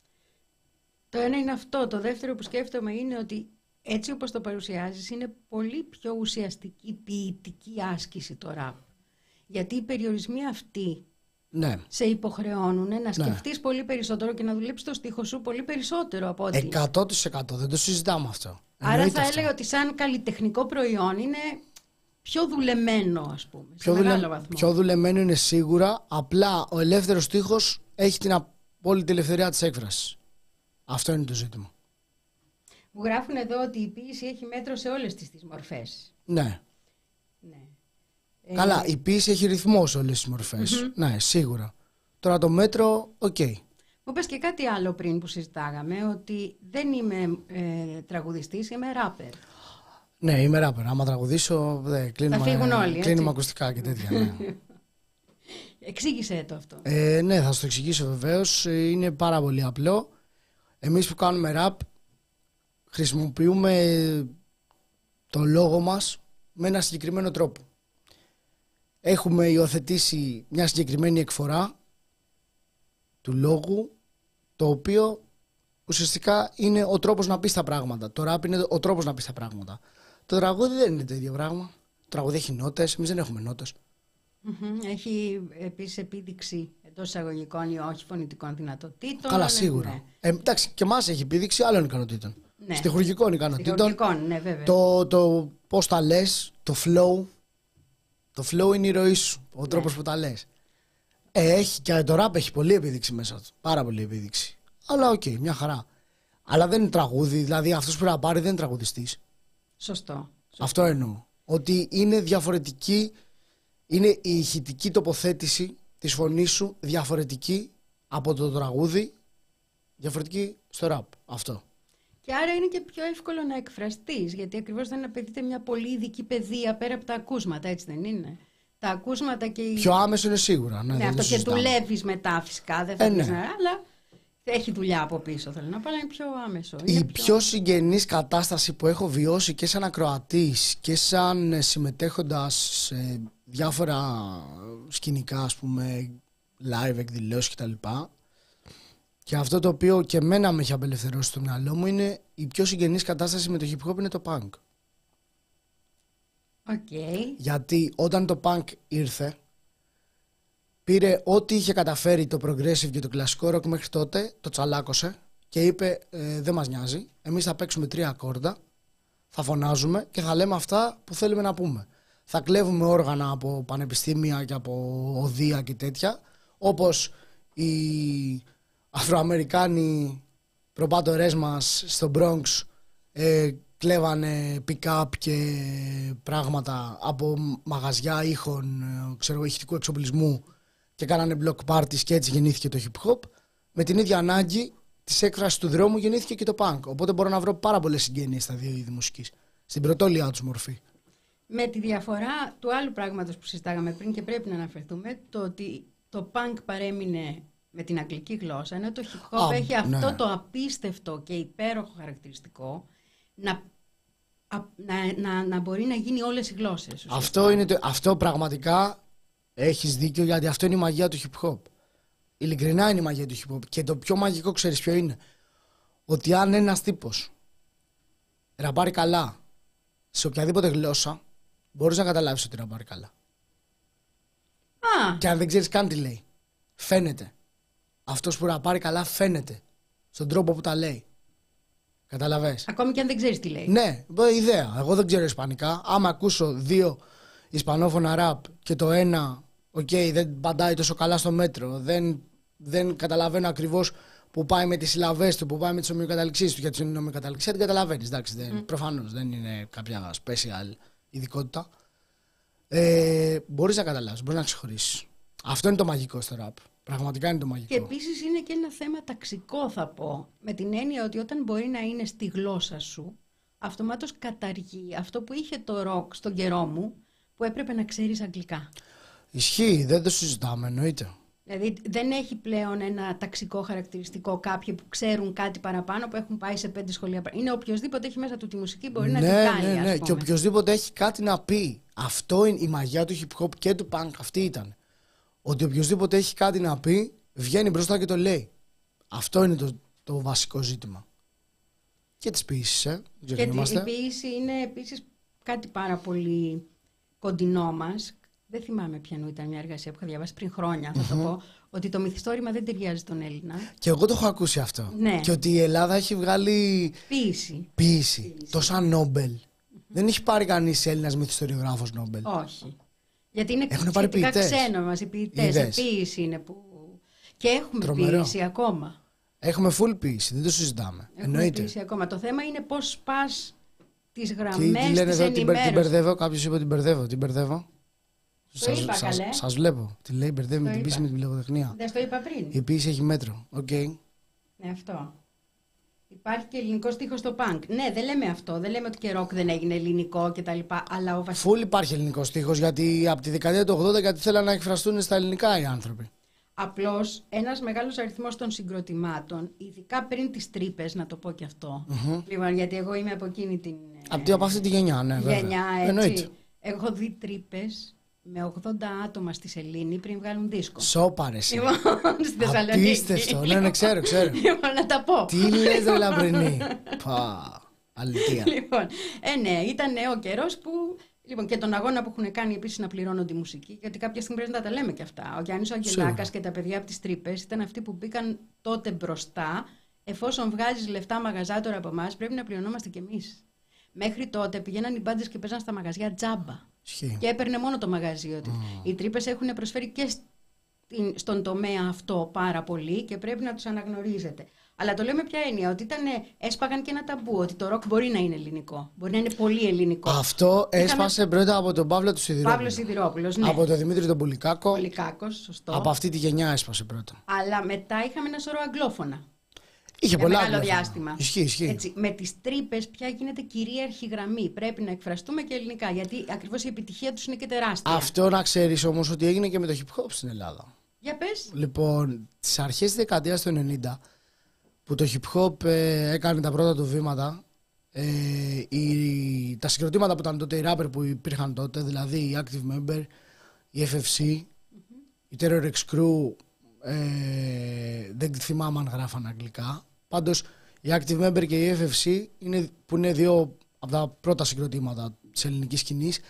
Το ένα είναι αυτό. Το δεύτερο που σκέφτομαι είναι ότι έτσι όπως το παρουσιάζεις είναι πολύ πιο ουσιαστική ποιητική άσκηση το ραπ. Γιατί οι περιορισμοί αυτοί ναι. σε υποχρεώνουν να σκεφτείς ναι. πολύ περισσότερο και να δουλέψεις το στίχο σου πολύ περισσότερο από ό,τι... εκατό τοις εκατό, δεν το συζητάμε αυτό. Άρα εννοείται θα αυτό. Έλεγα ότι σαν καλλιτεχνικό προϊόν είναι πιο δουλεμένο, ας πούμε, πιο, σε μεγάλο δουλε... βαθμό. πιο δουλεμένο είναι σίγουρα, απλά ο ελεύθερος στίχος έχει την απόλυτη ελευθερία της έκφρασης. Αυτό είναι το ζήτημα. Μου γράφουν εδώ ότι η ποίηση έχει μέτρο σε όλες τις, τις μορφές. Ναι. ναι. Καλά, η ποίηση έχει ρυθμό σε όλες τις μορφές. Mm-hmm. Ναι, σίγουρα. Τώρα το μέτρο, οκ. Okay. Μου πες και κάτι άλλο πριν που συζητάγαμε, ότι δεν είμαι ε, τραγουδιστής, είμαι ράπερ. Ναι, είμαι ράπερ. Άμα τραγουδήσω, δε, κλείνουμε, θα φύγουν όλοι, κλείνουμε ακουστικά και τέτοια. Ναι. Εξήγησέ το αυτό. Ε, ναι, θα σου το εξηγήσω βεβαίως. Είναι πάρα πολύ απλό. Εμείς που κάνουμε ραπ, χρησιμοποιούμε το λόγο μας με ένα συγκεκριμένο τρόπο. Έχουμε υιοθετήσει μια συγκεκριμένη εκφορά του λόγου, το οποίο ουσιαστικά είναι ο τρόπος να πεις τα πράγματα. Το ραπ είναι ο τρόπος να πεις τα πράγματα. Το τραγούδι δεν είναι το ίδιο πράγμα. Το τραγούδι έχει νότες, εμείς δεν έχουμε νότες. Mm-hmm. Έχει επίσης επίδειξη εντός εισαγωγικών ή όχι φωνητικών δυνατοτήτων. Καλά, σίγουρα. Ναι. Ε, εντάξει, και εμάς έχει επίδειξη άλλων ικανοτήτων. Ναι. Στιχουργικών ικανοτήτων. Στιχουργικών, ναι, βέβαια. Το, το πώς τα λες, το flow. Το flow είναι η ροή σου, ο ναι. τρόπος που τα λες. Ε, έχει, και το rap έχει πολλή επίδειξη μέσα του. Πάρα πολλή επίδειξη. Αλλά οκ, okay, μια χαρά. Αλλά δεν είναι τραγούδι, δηλαδή αυτός που ραπάρει δεν είναι τραγουδιστής. Σωστό. Σωστό. Αυτό εννοώ. Ότι είναι διαφορετική, είναι η ηχητική τοποθέτηση της φωνής σου διαφορετική από το τραγούδι, διαφορετική στο rap. Αυτό. Και άρα είναι και πιο εύκολο να εκφραστείς, γιατί ακριβώς δεν απαιτείται μια πολύ ειδική παιδεία πέρα από τα ακούσματα, έτσι δεν είναι? Τα ακούσματα και... Πιο άμεσο είναι σίγουρα. Ναι, ναι, αυτό και δουλεύεις μετά φυσικά, δεν θα ε, πεις ναι. να... αλλά έχει δουλειά από πίσω, θέλω να πω, αλλά είναι πιο άμεσο. Η είναι πιο... πιο συγγενής κατάσταση που έχω βιώσει και σαν ακροατής και σαν συμμετέχοντας σε διάφορα σκηνικά, ας πούμε, live εκδηλώσεις κτλ. Και αυτό το οποίο και εμένα με έχει απελευθερώσει στο μυαλό μου είναι η πιο συγγενής κατάσταση με το hip hop είναι το punk. Okay. Γιατί όταν το punk ήρθε, πήρε ό,τι είχε καταφέρει το progressive και το κλασικό rock μέχρι τότε, το τσαλάκωσε και είπε ε, δεν μας νοιάζει, εμείς θα παίξουμε τρία ακόρντα, θα φωνάζουμε και θα λέμε αυτά που θέλουμε να πούμε. Θα κλέβουμε όργανα από πανεπιστήμια και από οδεία και τέτοια, όπως οι Αφροαμερικάνοι προπάτορές μας στο Bronx ε, κλέβανε pick-up και πράγματα από μαγαζιά ήχων, ξέρω, ηχητικού εξοπλισμού και κάνανε block parties και έτσι γεννήθηκε το hip hop. Με την ίδια ανάγκη της έκφρασης του δρόμου γεννήθηκε και το punk. Οπότε μπορώ να βρω πάρα πολλές συγγένειες στα δύο είδη μουσικής, στην πρωτόλια τους μορφή. Με τη διαφορά του άλλου πράγματος που συζητάγαμε πριν και πρέπει να αναφερθούμε, το ότι το punk παρέμεινε με την αγγλική γλώσσα, ενώ το hip hop ah, έχει αυτό ναι. το απίστευτο και υπέροχο χαρακτηριστικό να, να, να, να μπορεί να γίνει όλες οι γλώσσες. Αυτό, είναι το, αυτό πραγματικά έχεις δίκιο, γιατί αυτό είναι η μαγεία του hip hop. Ειλικρινά είναι η μαγεία του hip hop. Και το πιο μαγικό ξέρεις ποιο είναι? Ότι αν ένας τύπος ραπάρει καλά σε οποιαδήποτε γλώσσα, μπορείς να καταλάβεις ότι ραπάρει καλά. Ah. Και αν δεν ξέρεις καν τι λέει, φαίνεται. Αυτός που ραπάρει καλά φαίνεται στον τρόπο που τα λέει. Καταλαβες? Ακόμη και αν δεν ξέρεις τι λέει. Ναι, ιδέα. Εγώ δεν ξέρω ισπανικά. Άμα ακούσω δύο ισπανόφωνα ραπ και το ένα, οκ, okay, δεν παντάει τόσο καλά στο μέτρο, δεν, δεν καταλαβαίνω ακριβώς που πάει με τις συλλαβές του, που πάει με τις ομοιοκαταληξίες του, γιατί την ομοιοκαταληξία την καταλαβαίνεις. Εντάξει, δεν, mm. προφανώς δεν είναι κάποια special ειδικότητα. Ε, μπορείς να καταλάβεις, μπορείς να ξεχωρίσεις. Αυτό είναι το μαγικό στο ραπ. Πραγματικά είναι το μαγικό. Και επίσης είναι και ένα θέμα ταξικό, θα πω. Με την έννοια ότι όταν μπορεί να είναι στη γλώσσα σου, αυτομάτως καταργεί αυτό που είχε το ροκ στον καιρό μου, που έπρεπε να ξέρεις αγγλικά. Ισχύει, δεν το συζητάμε, εννοείται. Δηλαδή δεν έχει πλέον ένα ταξικό χαρακτηριστικό κάποιοι που ξέρουν κάτι παραπάνω, που έχουν πάει σε πέντε σχολεία. Είναι οποιοδήποτε έχει μέσα του τη μουσική μπορεί ναι, να την κάνει. Ναι, ναι, ας πούμε. Και οποιοδήποτε έχει κάτι να πει. Αυτό είναι η μαγιά του hip hop και του punk. Αυτή ήταν. Ότι οποιοδήποτε έχει κάτι να πει, βγαίνει μπροστά και το λέει. Αυτό είναι το, το βασικό ζήτημα. Και τις ποίησεις, ε. Και η ποίηση είναι επίσης κάτι πάρα πολύ κοντινό μας. Δεν θυμάμαι ποιανού ήταν μια εργασία που είχα διαβάσει πριν χρόνια, θα mm-hmm. το πω, ότι το μυθιστόρημα δεν ταιριάζει στον Έλληνα. Και εγώ το έχω ακούσει αυτό. Ναι. Και ότι η Ελλάδα έχει βγάλει ποίηση. Ποίηση. ποίηση. Τόσα Νόμπελ. Mm-hmm. Δεν έχει πάρει κανείς Έλληνας μυθιστοριογράφος Νόμπελ. Όχι. Γιατί είναι έχουν πάρει ποιητές. Ξένο μας οι ποιητές. Η ποίηση είναι που. Και έχουμε Τρομερό. Ποίηση ακόμα. Έχουμε full ποίηση, δεν το συζητάμε. Έχουμε Εννοείται. Ποίηση ακόμα. Το θέμα είναι πώς πας τις γραμμές της ενημέρωσης. Την μπερδεύω, κάποιος είπε ότι την μπερδεύω. Την μπερδεύω. Το είπα, σας, καλέ. Σας βλέπω. Τη λέει μπερδεύει με την ποίηση με την λογοτεχνία. Δεν το είπα πριν. Η ποίηση έχει μέτρο. Okay. Ναι, αυτό. Υπάρχει και ελληνικό στίχο στο punk. Ναι, δεν λέμε αυτό. Δεν λέμε ότι και ροκ δεν έγινε ελληνικό κτλ. Αλλά ο βασικός. Φουλ υπάρχει ελληνικό στίχο γιατί από τη δεκαετία του ογδόντα γιατί θέλαν να εκφραστούν στα ελληνικά οι άνθρωποι. Απλώς ένας μεγάλος αριθμός των συγκροτημάτων, ειδικά πριν τις τρύπες, να το πω και αυτό. Mm-hmm. Λοιπόν, γιατί εγώ είμαι από εκείνη την. Από, από αυτή τη γενιά, ναι, βέβαια. Γενιά, έτσι. Εννοείται. Έχω δει τρύπες με ογδόντα άτομα στη Σελήνη πριν βγάλουν δίσκο. Σόπαρες. Λοιπόν, στη Θεσσαλονίκη. Απίστευτο. Ναι, ναι, ξέρω, ξέρω. Λοιπόν, να τα πω. Τι λες, ρε Λαμπρινή. Πα, αλήθεια. Λοιπόν, ε, ναι, ήταν ο καιρός που. Λοιπόν, και τον αγώνα που έχουν κάνει επίσης να πληρώνονται η μουσική, γιατί κάποια στιγμή πρέπει να τα λέμε και αυτά. Ο Γιάννης ο Αγγελάκας και τα παιδιά από τις τρύπες ήταν αυτοί που μπήκαν τότε μπροστά. Εφόσον βγάζεις λεφτά μαγαζάτορα από εμάς, πρέπει να πληρωνόμαστε κι εμείς. Μέχρι τότε πηγαίναν οι μπάντες και παίζαν στα μαγαζιά τζάμπα. Σχή. Και έπαιρνε μόνο το μαγαζί του. Mm. Οι τρύπες έχουν προσφέρει και στην, στον τομέα αυτό πάρα πολύ και πρέπει να τους αναγνωρίζετε. Αλλά το λέω με ποια έννοια, ότι ήταν, έσπαγαν και ένα ταμπού, ότι το ροκ μπορεί να είναι ελληνικό. Μπορεί να είναι πολύ ελληνικό. Αυτό έσπασε Είχαμε... πρώτα από τον Παύλο του Σιδηρόπουλο. Παύλο Σιδηρόπουλος, ναι. Από τον Δημήτρη τον Πολυκάκο. Πολυκάκος, σωστό. Από αυτή τη γενιά έσπασε πρώτα. Αλλά μετά είχαμε ένα σωρό αγγλόφωνα. Είχε για πολλά μεγάλο διάστημα. Ισχύει, ισχύει. Έτσι, με τις τρύπες πια γίνεται κυρίαρχη γραμμή. Πρέπει να εκφραστούμε και ελληνικά, γιατί ακριβώς η επιτυχία τους είναι και τεράστια. Αυτό να ξέρεις όμως ότι έγινε και με το hip hop στην Ελλάδα. Για πες. Λοιπόν, τις αρχές της δεκαετίας του ενενήντα, που το hip hop ε, έκανε τα πρώτα του βήματα, ε, οι, τα συγκροτήματα που ήταν τότε οι rapper που υπήρχαν τότε, δηλαδή η Active Member, η εφ εφ σι, mm-hmm. η Terror X Crew, ε, δεν θυμάμαι αν γράφαν αγγλικά. Πάντως η Active Member και η εφ εφ σι είναι, που είναι δύο από τα πρώτα συγκροτήματα της ελληνικής σκηνής,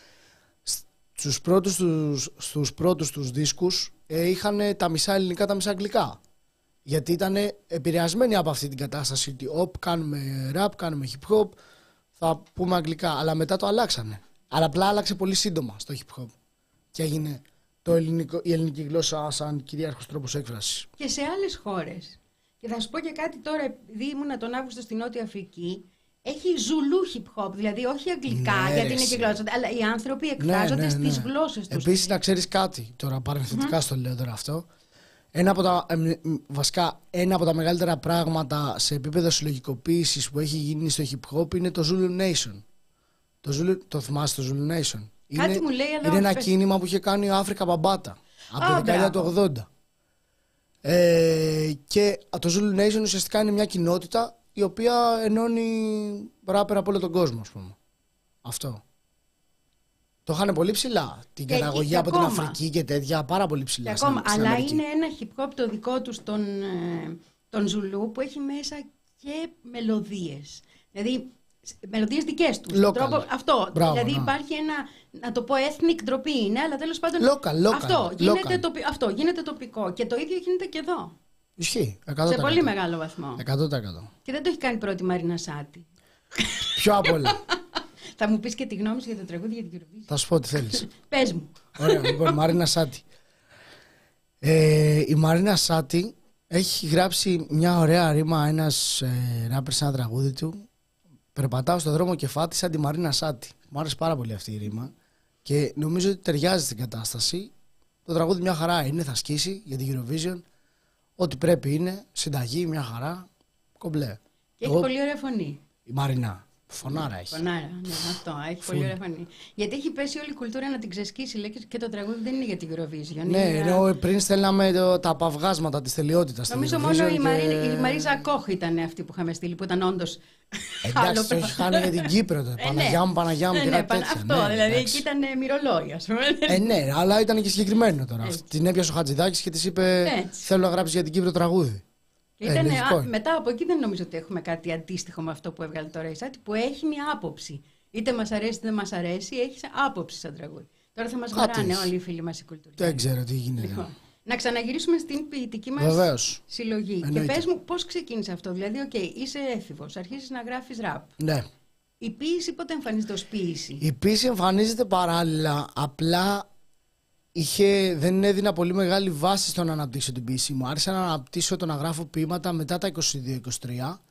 στους πρώτους τους, στους πρώτους τους δίσκους ε, είχαν τα μισά ελληνικά, τα μισά αγγλικά. Γιατί ήταν επηρεασμένοι από αυτή την κατάσταση ότι όπ, κάνουμε rap, κάνουμε hip hop, θα πούμε αγγλικά. Αλλά μετά το αλλάξανε. Αλλά απλά άλλαξε πολύ σύντομα στο hip hop. Και έγινε το ελληνικό, η ελληνική γλώσσα σαν κυρίαρχος τρόπος έκφρασης. Και σε άλλες χώρες. Και θα σου πω και κάτι τώρα, επειδή ήμουνα τον Αύγουστο στη Νότια Αφρική, έχει ζουλού hip hop, δηλαδή όχι αγγλικά, ναι, γιατί είναι και γλώσσα, αλλά οι άνθρωποι εκφράζονται ναι, ναι, ναι. στις γλώσσες τους. Επίσης να ξέρεις κάτι, τώρα παρενθετικά mm-hmm. στο λέω τώρα αυτό. Ένα από τα, ε, βασικά, ένα από τα μεγαλύτερα πράγματα σε επίπεδο συλλογικοποίησης που έχει γίνει στο hip hop είναι το Zulu Nation. Το, Zulu, το θυμάσαι το Zulu Nation? Κάτι είναι, μου λέει, αλλά είναι ένα πες... κίνημα που είχε κάνει ο Άφρικα Μπαμπάτα από τη oh, δεκαετία του ογδόντα. Ε, και το Zulu Nation ουσιαστικά είναι μια κοινότητα η οποία ενώνει ράπερ από όλο τον κόσμο, ας πούμε. Αυτό. Το είχαν πολύ ψηλά. Την και, καταγωγή και από ακόμα. την Αφρική και τέτοια, πάρα πολύ ψηλά. Και ακόμα, στην, αλλά στην είναι ένα hip hop το δικό τους τον, τον Ζουλού που έχει μέσα και μελωδίες. Δηλαδή, μελωδίες δικές τους. Local. Τρόπο, αυτό. Μπράβο, δηλαδή να. υπάρχει ένα, να το πω ethnic ντροπή είναι, αλλά τέλος πάντων local, local, αυτό, γίνεται local. τοπι, αυτό γίνεται τοπικό. Και το ίδιο γίνεται και εδώ. Ισχύει. εκατό τοις εκατό. Σε πολύ μεγάλο βαθμό. εκατό τοις εκατό. Και δεν το έχει κάνει πρώτη Μαρίνα Σάτι. Πιο απ' όλα. Θα μου πεις και τη γνώμη σου για το τραγούδι για την Eurovision. Θα σου πω ό,τι θέλεις. Πες μου. Ωραία, λοιπόν, Μαρίνα Σάτι. Ε, η Μαρίνα Σάτι έχει γράψει μια ωραία ρήμα, ένας ε, ράπερ σε ένα τραγούδι του. Περπατάω στον δρόμο και φάτη σαν τη Μαρίνα Σάτι. Μου άρεσε πάρα πολύ αυτή η ρήμα και νομίζω ότι ταιριάζει στην κατάσταση. Το τραγούδι μια χαρά είναι, θα σκίσει για την Eurovision. Ό,τι πρέπει είναι, συνταγή, μια χαρά, κομπλέ. Και έχει Εγώ, πολύ ωραία φωνή. Η Μαρίνα. Φωνάρα έχει. Φωνάρα, ναι, αυτό. Έχει πολύ ωραία φωνή. Γιατί έχει πέσει όλη η κουλτούρα να την ξεσκίσει, λέει, και το τραγούδι δεν είναι για την Eurovision. Ναι, για... ενώ πριν στέλναμε το, τα απαυγάσματα τη τελειότητα. Νομίζω μόνο η, και... Μαρή, η Μαρίζα Κόχ ήταν αυτή που είχαμε στείλει, που ήταν όντως. Εντάξει, το έχει κάνει για την Κύπρο τώρα. Παναγιά μου, Παναγιά μου και κάτι τέτοιο. Αυτό, δηλαδή εκεί ήταν μυρολόι, α πούμε. Ε, ναι, αλλά ήταν και συγκεκριμένο τώρα. Την έπιασε ο Χατζηδάκης και τη είπε: θέλω να γράψει για την Κύπρο τραγούδι. Ήτανε, ε, α, μετά από εκεί δεν νομίζω ότι έχουμε κάτι αντίστοιχο με αυτό που έβγαλε τώρα η Σάτι, που έχει μια άποψη. Είτε μας αρέσει είτε δεν μας αρέσει, έχει άποψη σαν τραγούδι. Τώρα θα μας βαράνε όλοι οι φίλοι μας οι κουλτούριοι. Δεν ξέρω τι γίνεται. Λοιπόν, να ξαναγυρίσουμε στην ποιητική μας Βεβαίως. συλλογή. Εννοείται. Και πες μου πώς ξεκίνησε αυτό. Δηλαδή, okay, είσαι έφηβος, αρχίζεις να γράφεις ραπ. Ναι. Η ποίηση πότε εμφανίζεται ως ποίηση? Η ποίηση εμφανίζεται παράλληλα. Απλά είχε, δεν έδινα πολύ μεγάλη βάση στο να αναπτύξω την ποίηση μου. Άρχισα να αναπτύσσω το να γράφω ποίηματα μετά τα είκοσι δύο είκοσι τρία.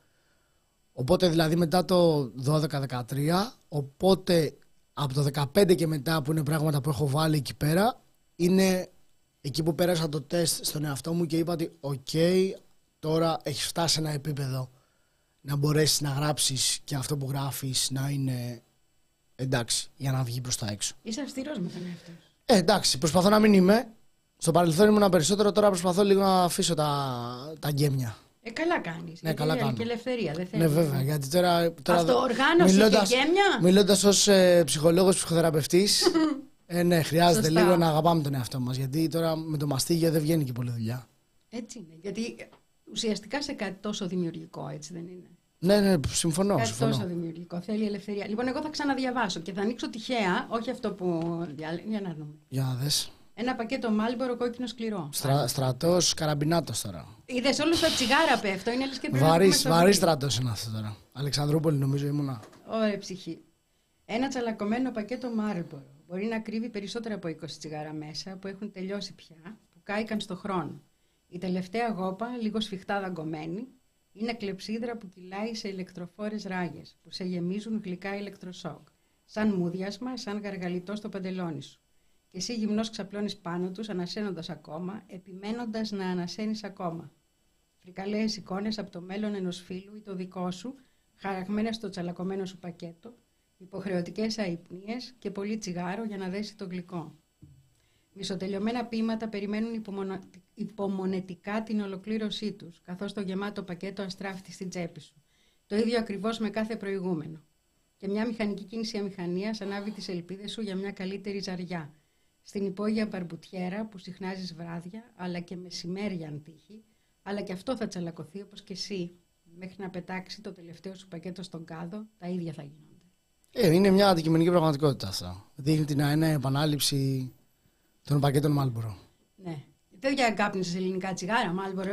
Οπότε δηλαδή μετά το δώδεκα δεκατρία. Οπότε από το δεκαπέντε και μετά, που είναι πράγματα που έχω βάλει εκεί πέρα, είναι εκεί που πέρασα το τεστ στον εαυτό μου και είπα ότι οκ, okay, τώρα έχεις φτάσει σε ένα επίπεδο να μπορέσεις να γράψεις και αυτό που γράφεις να είναι εντάξει για να βγει προς τα έξω. Είσαι αυστηρός με τον εαυτό. Ε, εντάξει, προσπαθώ να μην είμαι. Στο παρελθόν ήμουν περισσότερο, τώρα προσπαθώ λίγο να αφήσω τα, τα γκέμια. Ε, καλά κάνεις. Ναι, καλά κάνω. Και ελευθερία, δεν θέλει. Ναι, βέβαια. Γιατί τώρα, τώρα αυτοοργάνωση μιλώντας, και γκέμια. Μιλώντας ως ε, ψυχολόγος, ψυχοθεραπευτής, ε, ναι, χρειάζεται Σωστά. λίγο να αγαπάμε τον εαυτό μας. Γιατί τώρα με το μαστίγιο δεν βγαίνει και πολλή δουλειά. Έτσι είναι. Γιατί ουσιαστικά σε κάτι τόσο δημιουργικό, έτσι δεν είναι? Ναι, ναι, συμφωνώ. Κάτι συμφωνώ. τόσο δημιουργικό. Θέλει ελευθερία. Λοιπόν, εγώ θα ξαναδιαβάσω και θα ανοίξω τυχαία, όχι αυτό που διάλεγε. Για να δούμε. Για να δες. Ένα πακέτο Μάλμπορο κόκκινο σκληρό. Στρα, στρατός καραμπινάτος τώρα. Είδες, όλους τα τσιγάρα πέφτω. Είναι λες και πρέπει βαρύς, να βαρύς στρατός είναι αυτό τώρα. Αλεξανδρούπολη νομίζω ήμουνα. Ωραία ψυχή. Ένα τσαλακωμένο πακέτο Μάλμπορο. Μπορεί να κρύβει περισσότερα από είκοσι τσιγάρα μέσα που έχουν τελειώσει πια, που κάηκαν στο χρόνο. Η τελευταία γόπα, λίγο σφιχτά δαγκωμένη, είναι κλεψίδρα που κυλάει σε ηλεκτροφόρες ράγες, που σε γεμίζουν γλυκά ηλεκτροσόκ. Σαν μούδιασμα, σαν γαργαλιτό στο παντελόνι σου. Και εσύ γυμνός ξαπλώνεις πάνω τους, ανασένοντας ακόμα, επιμένοντας να ανασένεις ακόμα. Φρικαλαίες εικόνες από το μέλλον ενός φίλου ή το δικό σου, χαραγμένες στο τσαλακωμένο σου πακέτο, υποχρεωτικές αϊπνίες και πολύ τσιγάρο για να δέσει το γλυκό. Μισοτελειωμένα ποίηματα περιμένουν υπομονω... υπομονετικά την ολοκλήρωσή τους, καθώς το γεμάτο πακέτο αστράφτει στην τσέπη σου. Το ίδιο ακριβώς με κάθε προηγούμενο. Και μια μηχανική κίνηση αμηχανίας ανάβει τις ελπίδες σου για μια καλύτερη ζαριά. Στην υπόγεια μπαρμπουτιέρα που συχνάζεις βράδια, αλλά και μεσημέρια αν τύχει, αλλά και αυτό θα τσαλακωθεί όπως και εσύ. Μέχρι να πετάξει το τελευταίο σου πακέτο στον κάδο, τα ίδια θα γίνονται. Ε, είναι μια αντικειμενική πραγματικότητα αυτό. Δείχνει την ένα επανάληψη των πακέτων Μάλμπορο. Ναι. Δεν διακάπνισες ελληνικά τσιγάρα, Μάλμπορο.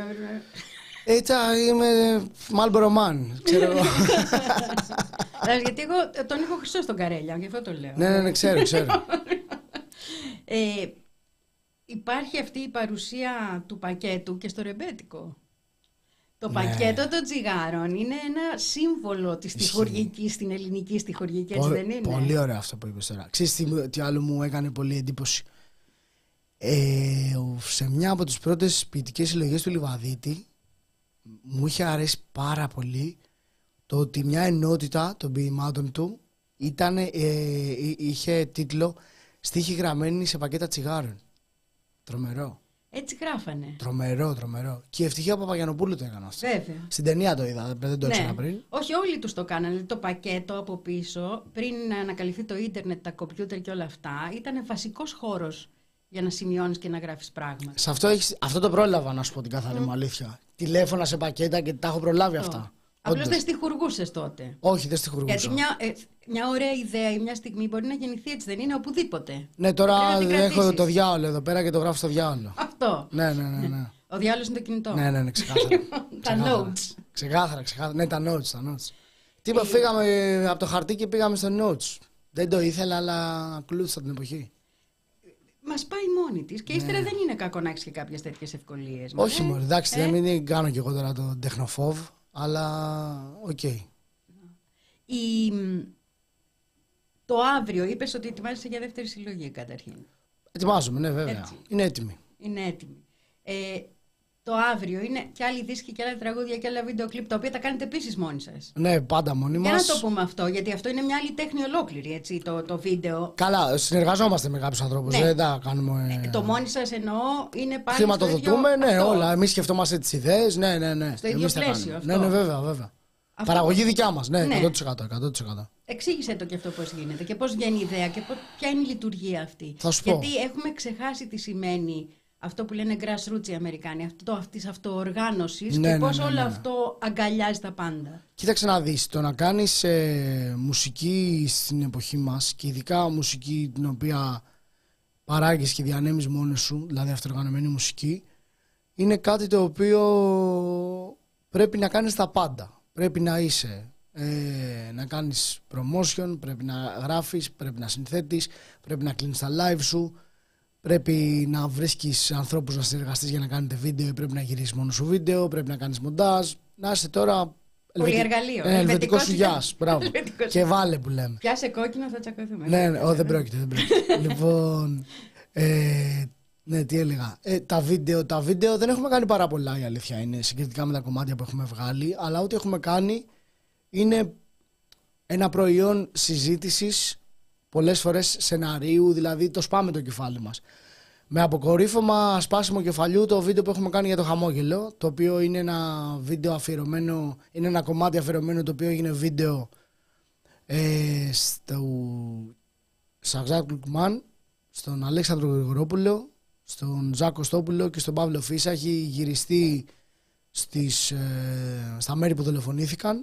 Έτσι, είμαι Μάλμπορο Man, ξέρω εγώ. Γιατί εγώ τον έχω χρυσό στον Καρέλια, γι' αυτό το λέω. Ναι, ναι, ναι, ξέρω, ξέρω. Ε, υπάρχει αυτή η παρουσία του πακέτου και στο ρεμπέτικο. Το ναι. πακέτο των τσιγάρων είναι ένα σύμβολο της στιχουργικής, στην ελληνική στιχουργική, έτσι δεν είναι? Πολύ ωραίο αυτό που είπες τώρα. Ξέρεις τι, τι άλλο μου έκανε πολύ εντύπωση? Ε, σε μια από τις πρώτες ποιητικές συλλογές του Λιβαδίτη μου είχε αρέσει πάρα πολύ το ότι μια ενότητα των ποιημάτων του ήταν, ε, είχε τίτλο «Στίχοι γραμμένοι σε πακέτα τσιγάρων». Τρομερό. Έτσι γράφανε. Τρομερό, τρομερό. Και η Ευτυχία Παπαγιανοπούλου το έκανε αυτό. Βέβαια. Στην ταινία το είδα, δεν το ήξερα ναι. πριν. Όχι, όλοι τους το κάνανε. Το πακέτο από πίσω, πριν να ανακαλυφθεί το ίντερνετ, τα κομπιούτερ και όλα αυτά, ήταν βασικός χώρος για να σημειώνεις και να γράφεις πράγματα. Σε αυτό, έχεις, αυτό το πρόλαβα, να σου πω την καθαρή μου mm. αλήθεια. Τηλέφωνα σε πακέτα και τα έχω προλάβει oh. αυτά. Απλώς δεν στιχουργούσες τότε. Όχι, δεν στιχουργούσα. Γιατί μια, ε, μια ωραία ιδέα ή μια στιγμή μπορεί να γεννηθεί, έτσι δεν είναι, οπουδήποτε. Ναι, τώρα έχω το διάολο εδώ πέρα και το γράφω στο διάολο. Αυτό. Ναι, ναι, ναι, ναι. Ο διάολος είναι το κινητό. Ναι, ναι, ναι, ξεκάθαρα. Τα notes. Ξεκάθαρα, ξεκάθαρα. Ναι, τα notes, τα notes. Τι είπα, φύγαμε από το χαρτί και πήγαμε στο notes. Δεν το ήθελα, αλλά ακολούθησα την εποχή. Μας πάει μόνη της και ύστερα ναι. δεν είναι κακό να έχεις και κάποιες τέτοιες ευκολίες. Όχι, μωρέ, εντάξει, ε? δεν μην κάνω κι εγώ τώρα τον τεχνοφόβ. Αλλά, οκ. Okay. Η... Το αύριο είπες ότι ετοιμάζεσαι για δεύτερη συλλογή καταρχήν. Ετοιμάζομαι, ναι, βέβαια. Έτσι. Είναι έτοιμη. Είναι έτοιμη. Ε, το αύριο είναι και άλλοι δίσκοι και άλλα τραγούδια και άλλα βίντεο κλιπ τα οποία τα κάνετε επίσης μόνοι σας. Ναι, πάντα μόνοι μας. Για να το πούμε αυτό, γιατί αυτό είναι μια άλλη τέχνη ολόκληρη, έτσι, το, το βίντεο. Καλά, συνεργαζόμαστε με κάποιους ανθρώπους. Ναι. Δεν τα κάνουμε. Ε, το μόνοι σας εννοώ είναι πάλι. Χρηματοδοτούμε, στο ίδιο ναι, αυτό. όλα. Εμείς σκεφτόμαστε τις ιδέες. Ναι, ναι, ναι. Στο ίδιο Εμείς τα πλαίσιο κάνουμε. αυτό. Ναι, ναι, βέβαια, βέβαια. Αυτό. Παραγωγή δικιά μας. Ναι, Ναι. εκατό τοις εκατό, εκατό τοις εκατό. Εξήγησε το και αυτό πώς γίνεται και πώς βγαίνει η ιδέα και πώς, ποια είναι η λειτουργία αυτή. Θα σου πω. Γιατί έχουμε ξεχάσει τι σημαίνει αυτό που λένε grassroots οι Αμερικάνοι, αυτό αυτής αυτοοργάνωσης Ναι, και ναι, πώς ναι, όλο ναι. αυτό αγκαλιάζει τα πάντα. Κοίταξε να δεις, το να κάνεις ε, μουσική στην εποχή μας και ειδικά μουσική την οποία παράγεις και διανέμεις μόνος σου, δηλαδή αυτοοργανωμένη μουσική, είναι κάτι το οποίο πρέπει να κάνεις τα πάντα. Πρέπει να είσαι, ε, να κάνεις promotion, πρέπει να γράφεις, πρέπει να συνθέτεις, πρέπει να κλείνεις τα live σου, πρέπει να βρίσκεις ανθρώπους να συνεργαστείς για να κάνετε βίντεο ή πρέπει να γυρίσεις μόνο σου βίντεο, πρέπει να κάνεις μοντάζ, να είσαι τώρα... Πολυεργαλείο. Ε, ελβετικό σου Ελβετικός γεια. Μπράβο. Ελβετικός. Και βάλε που λέμε. Πιάσε κόκκινο, θα τσακωθούμε. Ναι, ναι, ο, δεν πρόκειται, δεν πρόκειται. Λοιπόν, ε, ναι, τι έλεγα. Ε, τα, βίντεο, τα βίντεο δεν έχουμε κάνει πάρα πολλά, η αλήθεια είναι, συγκριτικά με τα κομμάτια που έχουμε βγάλει, αλλά ό,τι έχουμε κάνει είναι ένα προϊόν συζήτησης, πολλές φορές σεναρίου, δηλαδή το σπάμε το κεφάλι μας. Με αποκορύφωμα σπάσιμο κεφαλιού το βίντεο που έχουμε κάνει για το χαμόγελο, το οποίο είναι ένα βίντεο αφιερωμένο, είναι ένα κομμάτι αφιερωμένο το οποίο έγινε βίντεο ε, στο Σαγζάκ Λουκμάν, στον Αλέξανδρο Γρηγορόπουλο, στον Ζάκο Κωστόπουλο και στον Παύλο Φίσα. Έχει γυριστεί στις, ε, στα μέρη που δολοφονήθηκαν.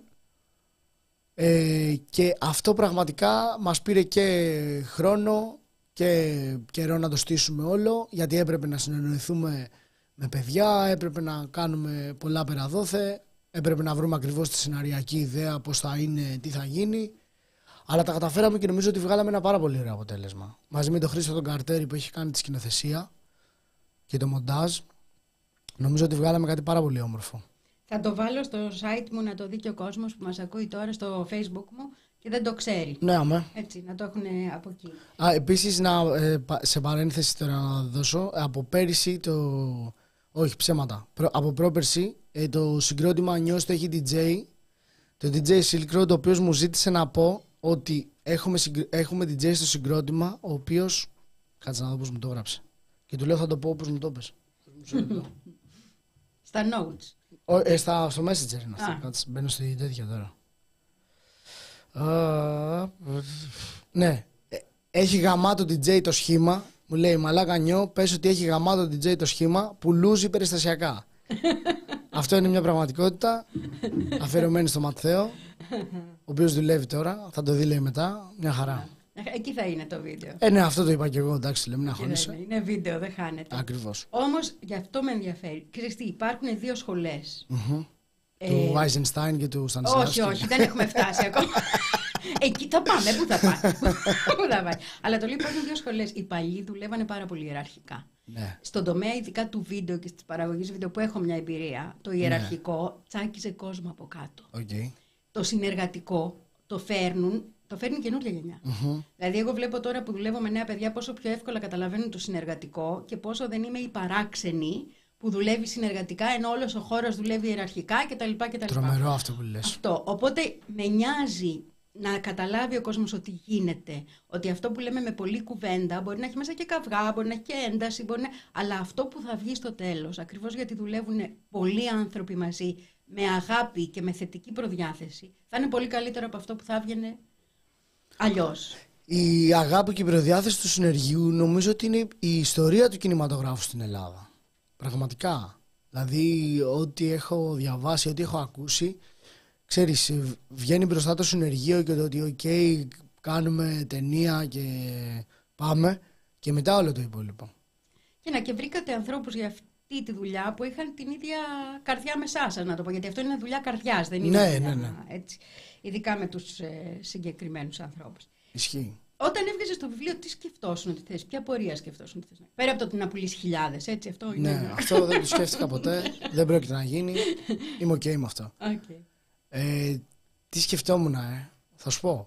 Ε, και αυτό πραγματικά μας πήρε και χρόνο και καιρό να το στήσουμε όλο, γιατί έπρεπε να συνεννοηθούμε με παιδιά, έπρεπε να κάνουμε πολλά πέρα δόθε, έπρεπε να βρούμε ακριβώς τη σεναριακή ιδέα, πώς θα είναι, τι θα γίνει, αλλά τα καταφέραμε και νομίζω ότι βγάλαμε ένα πάρα πολύ ωραίο αποτέλεσμα. Μαζί με τον Χρήστο τον Καρτέρη που έχει κάνει τη σκηνοθεσία και το μοντάζ, νομίζω ότι βγάλαμε κάτι πάρα πολύ όμορφο. Θα το βάλω στο site μου να το δει και ο κόσμος που μας ακούει τώρα στο Facebook μου και δεν το ξέρει. Ναι, αμέ. Έτσι, να το έχουν από εκεί. Α, επίσης, να, ε, σε παρένθεση τώρα να δώσω, από πέρυσι το... Όχι, ψέματα. Προ, από πρόπερσι ε, το συγκρότημα Νιώστο έχει ντι τζέι, το ντι τζέι Silk Road, ο οποίος μου ζήτησε να πω ότι έχουμε, έχουμε ντι τζέι στο συγκρότημα, ο οποίος... Κάτσε να δω πώς μου το έγραψε. Και του λέω θα το πω όπως μου το πες. Στα notes. Ο, ε, στα, στο Messenger είναι αυτό. Κάτσε, μπαίνω στη τέτοια τώρα. Uh, ναι, έχει γαμάτο ντι τζέι το σχήμα. Μου λέει μαλάκα νιώ, πες ότι έχει γαμάτο ντι τζέι το σχήμα που λούζει περιστασιακά. Αυτό είναι μια πραγματικότητα αφιερωμένη στο Ματθαίο, ο οποίος δουλεύει τώρα, θα το δει λέει μετά, μια χαρά. Εκεί θα είναι το βίντεο. Ε, ναι, αυτό το είπα και εγώ, εντάξει, λέμε να χώνεσαι. Είναι βίντεο, δεν χάνεται. Ακριβώς. Όμως, γι' αυτό με ενδιαφέρει. Ξέρεις τι, υπάρχουν δύο σχολές. Mm-hmm. Ε, του Eisenstein και του Στανισλάβσκι. Όχι, όχι, δεν έχουμε φτάσει ακόμα. Εκεί θα πάμε, πού θα πάμε. Πού θα πάει. Αλλά το λέω υπάρχουν δύο σχολές. Οι παλιοί δουλεύανε πάρα πολύ ιεραρχικά. Ναι. Στον τομέα ειδικά του βίντεο και της παραγωγής βίντεο που έχω μια εμπειρία, το ιεραρχικό ναι. τσάκιζε κόσμο από κάτω. Okay. Το συνεργατικό το φέρνουν, το φέρνει καινούργια γενιά. Mm-hmm. Δηλαδή, εγώ βλέπω τώρα που δουλεύω με νέα παιδιά πόσο πιο εύκολα καταλαβαίνουν το συνεργατικό και πόσο δεν είμαι η παράξενη που δουλεύει συνεργατικά, ενώ όλος ο χώρος δουλεύει ιεραρχικά κτλ. Τρομερό αυτό που λες. Αυτό. Οπότε με νοιάζει να καταλάβει ο κόσμος ότι γίνεται. Ότι αυτό που λέμε με πολλή κουβέντα μπορεί να έχει μέσα και καυγά, μπορεί να έχει και ένταση, μπορεί να... αλλά αυτό που θα βγει στο τέλος, ακριβώς γιατί δουλεύουν πολλοί άνθρωποι μαζί, με αγάπη και με θετική προδιάθεση, θα είναι πολύ καλύτερο από αυτό που θα έβγαινε αλλιώς. Η αγάπη και η προδιάθεση του συνεργείου νομίζω ότι είναι η ιστορία του κινηματογράφου στην Ελλάδα. Πραγματικά. Δηλαδή, ό,τι έχω διαβάσει, ό,τι έχω ακούσει, ξέρεις, βγαίνει μπροστά το συνεργείο και το ότι οκ, okay, κάνουμε ταινία και πάμε και μετά όλο το υπόλοιπο. Και να και βρήκατε ανθρώπους για αυτή τη δουλειά που είχαν την ίδια καρδιά με εσάς, να το πω, γιατί αυτό είναι δουλειά καρδιάς, δεν είναι ναι, δουλειά, ναι, ναι. Έτσι, ειδικά με τους ε, συγκεκριμένους ανθρώπους. Ισχύει. Όταν έβγαζες το βιβλίο, τι σκεφτόσουν ότι θες, ποια πορεία σκεφτόσουν ότι θες. Πέρα από το να πουλήσει χιλιάδες, έτσι, αυτό είναι. Ναι, αυτό δεν το σκέφτηκα ποτέ, δεν πρόκειται να γίνει, είμαι οκ okay με αυτό. Okay. Ε, τι σκεφτόμουν, ε, θα σου πω,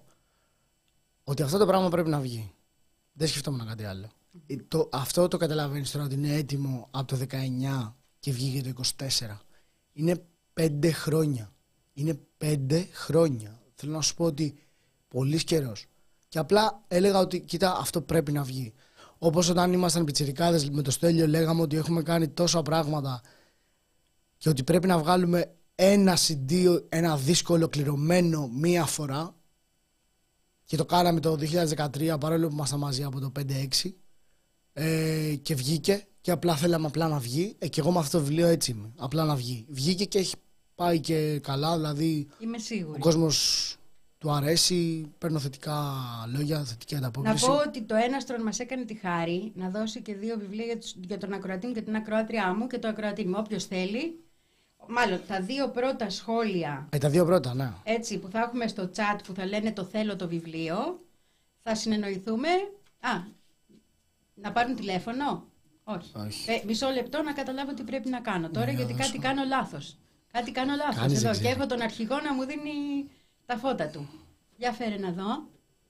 ότι αυτό το πράγμα πρέπει να βγει. Δεν σκεφτόμουν κάτι άλλο. Mm. Το, αυτό το καταλαβαίνεις τώρα ότι είναι έτοιμο από το δεκαεννιά και βγήκε το είκοσι τέσσερα. Είναι πέντε χρόνια. Είναι πέντε χρόνια. Θέλω να σου πω ότι πολύς καιρός. Και απλά έλεγα ότι κοίτα, αυτό πρέπει να βγει. Όπως όταν ήμασταν πιτσιρικάδες με το Στέλιο λέγαμε ότι έχουμε κάνει τόσα πράγματα και ότι πρέπει να βγάλουμε ένα σι ντι, ένα δίσκο ολοκληρωμένο μία φορά, και το κάναμε το δύο χιλιάδες δεκατρία παρόλο που ήμασταν μαζί από το πέντε έξι, ε, και βγήκε και απλά θέλαμε απλά να βγει, ε, και εγώ με αυτό το βιβλίο έτσι είμαι, απλά να βγει. Βγήκε και έχει πάει και καλά, δηλαδή είμαι σίγουρη. Ο κόσμος του αρέσει, παίρνω θετικά λόγια, θετική ανταπόκριση. Να πω ότι το Έναστρον μας έκανε τη χάρη να δώσει και δύο βιβλία για, τους, για τον ακροατή μου και την ακροάτριά μου και το ακροατή μου. Όποιος θέλει, μάλλον τα δύο πρώτα σχόλια. Ε, τα δύο πρώτα, ναι. Έτσι, που θα έχουμε στο chat που θα λένε το θέλω το βιβλίο, θα συνεννοηθούμε. Α, να πάρουν τηλέφωνο. Όχι. Όχι. Ε, μισό λεπτό να καταλάβω τι πρέπει να κάνω τώρα, Ναι, γιατί δώσω. κάτι κάνω λάθος. Κάτι κάνω λάθος Κάνεις, εδώ δεν και ξέρω. έχω τον αρχηγό να μου δίνει τα φώτα του. Για φέρε να δω.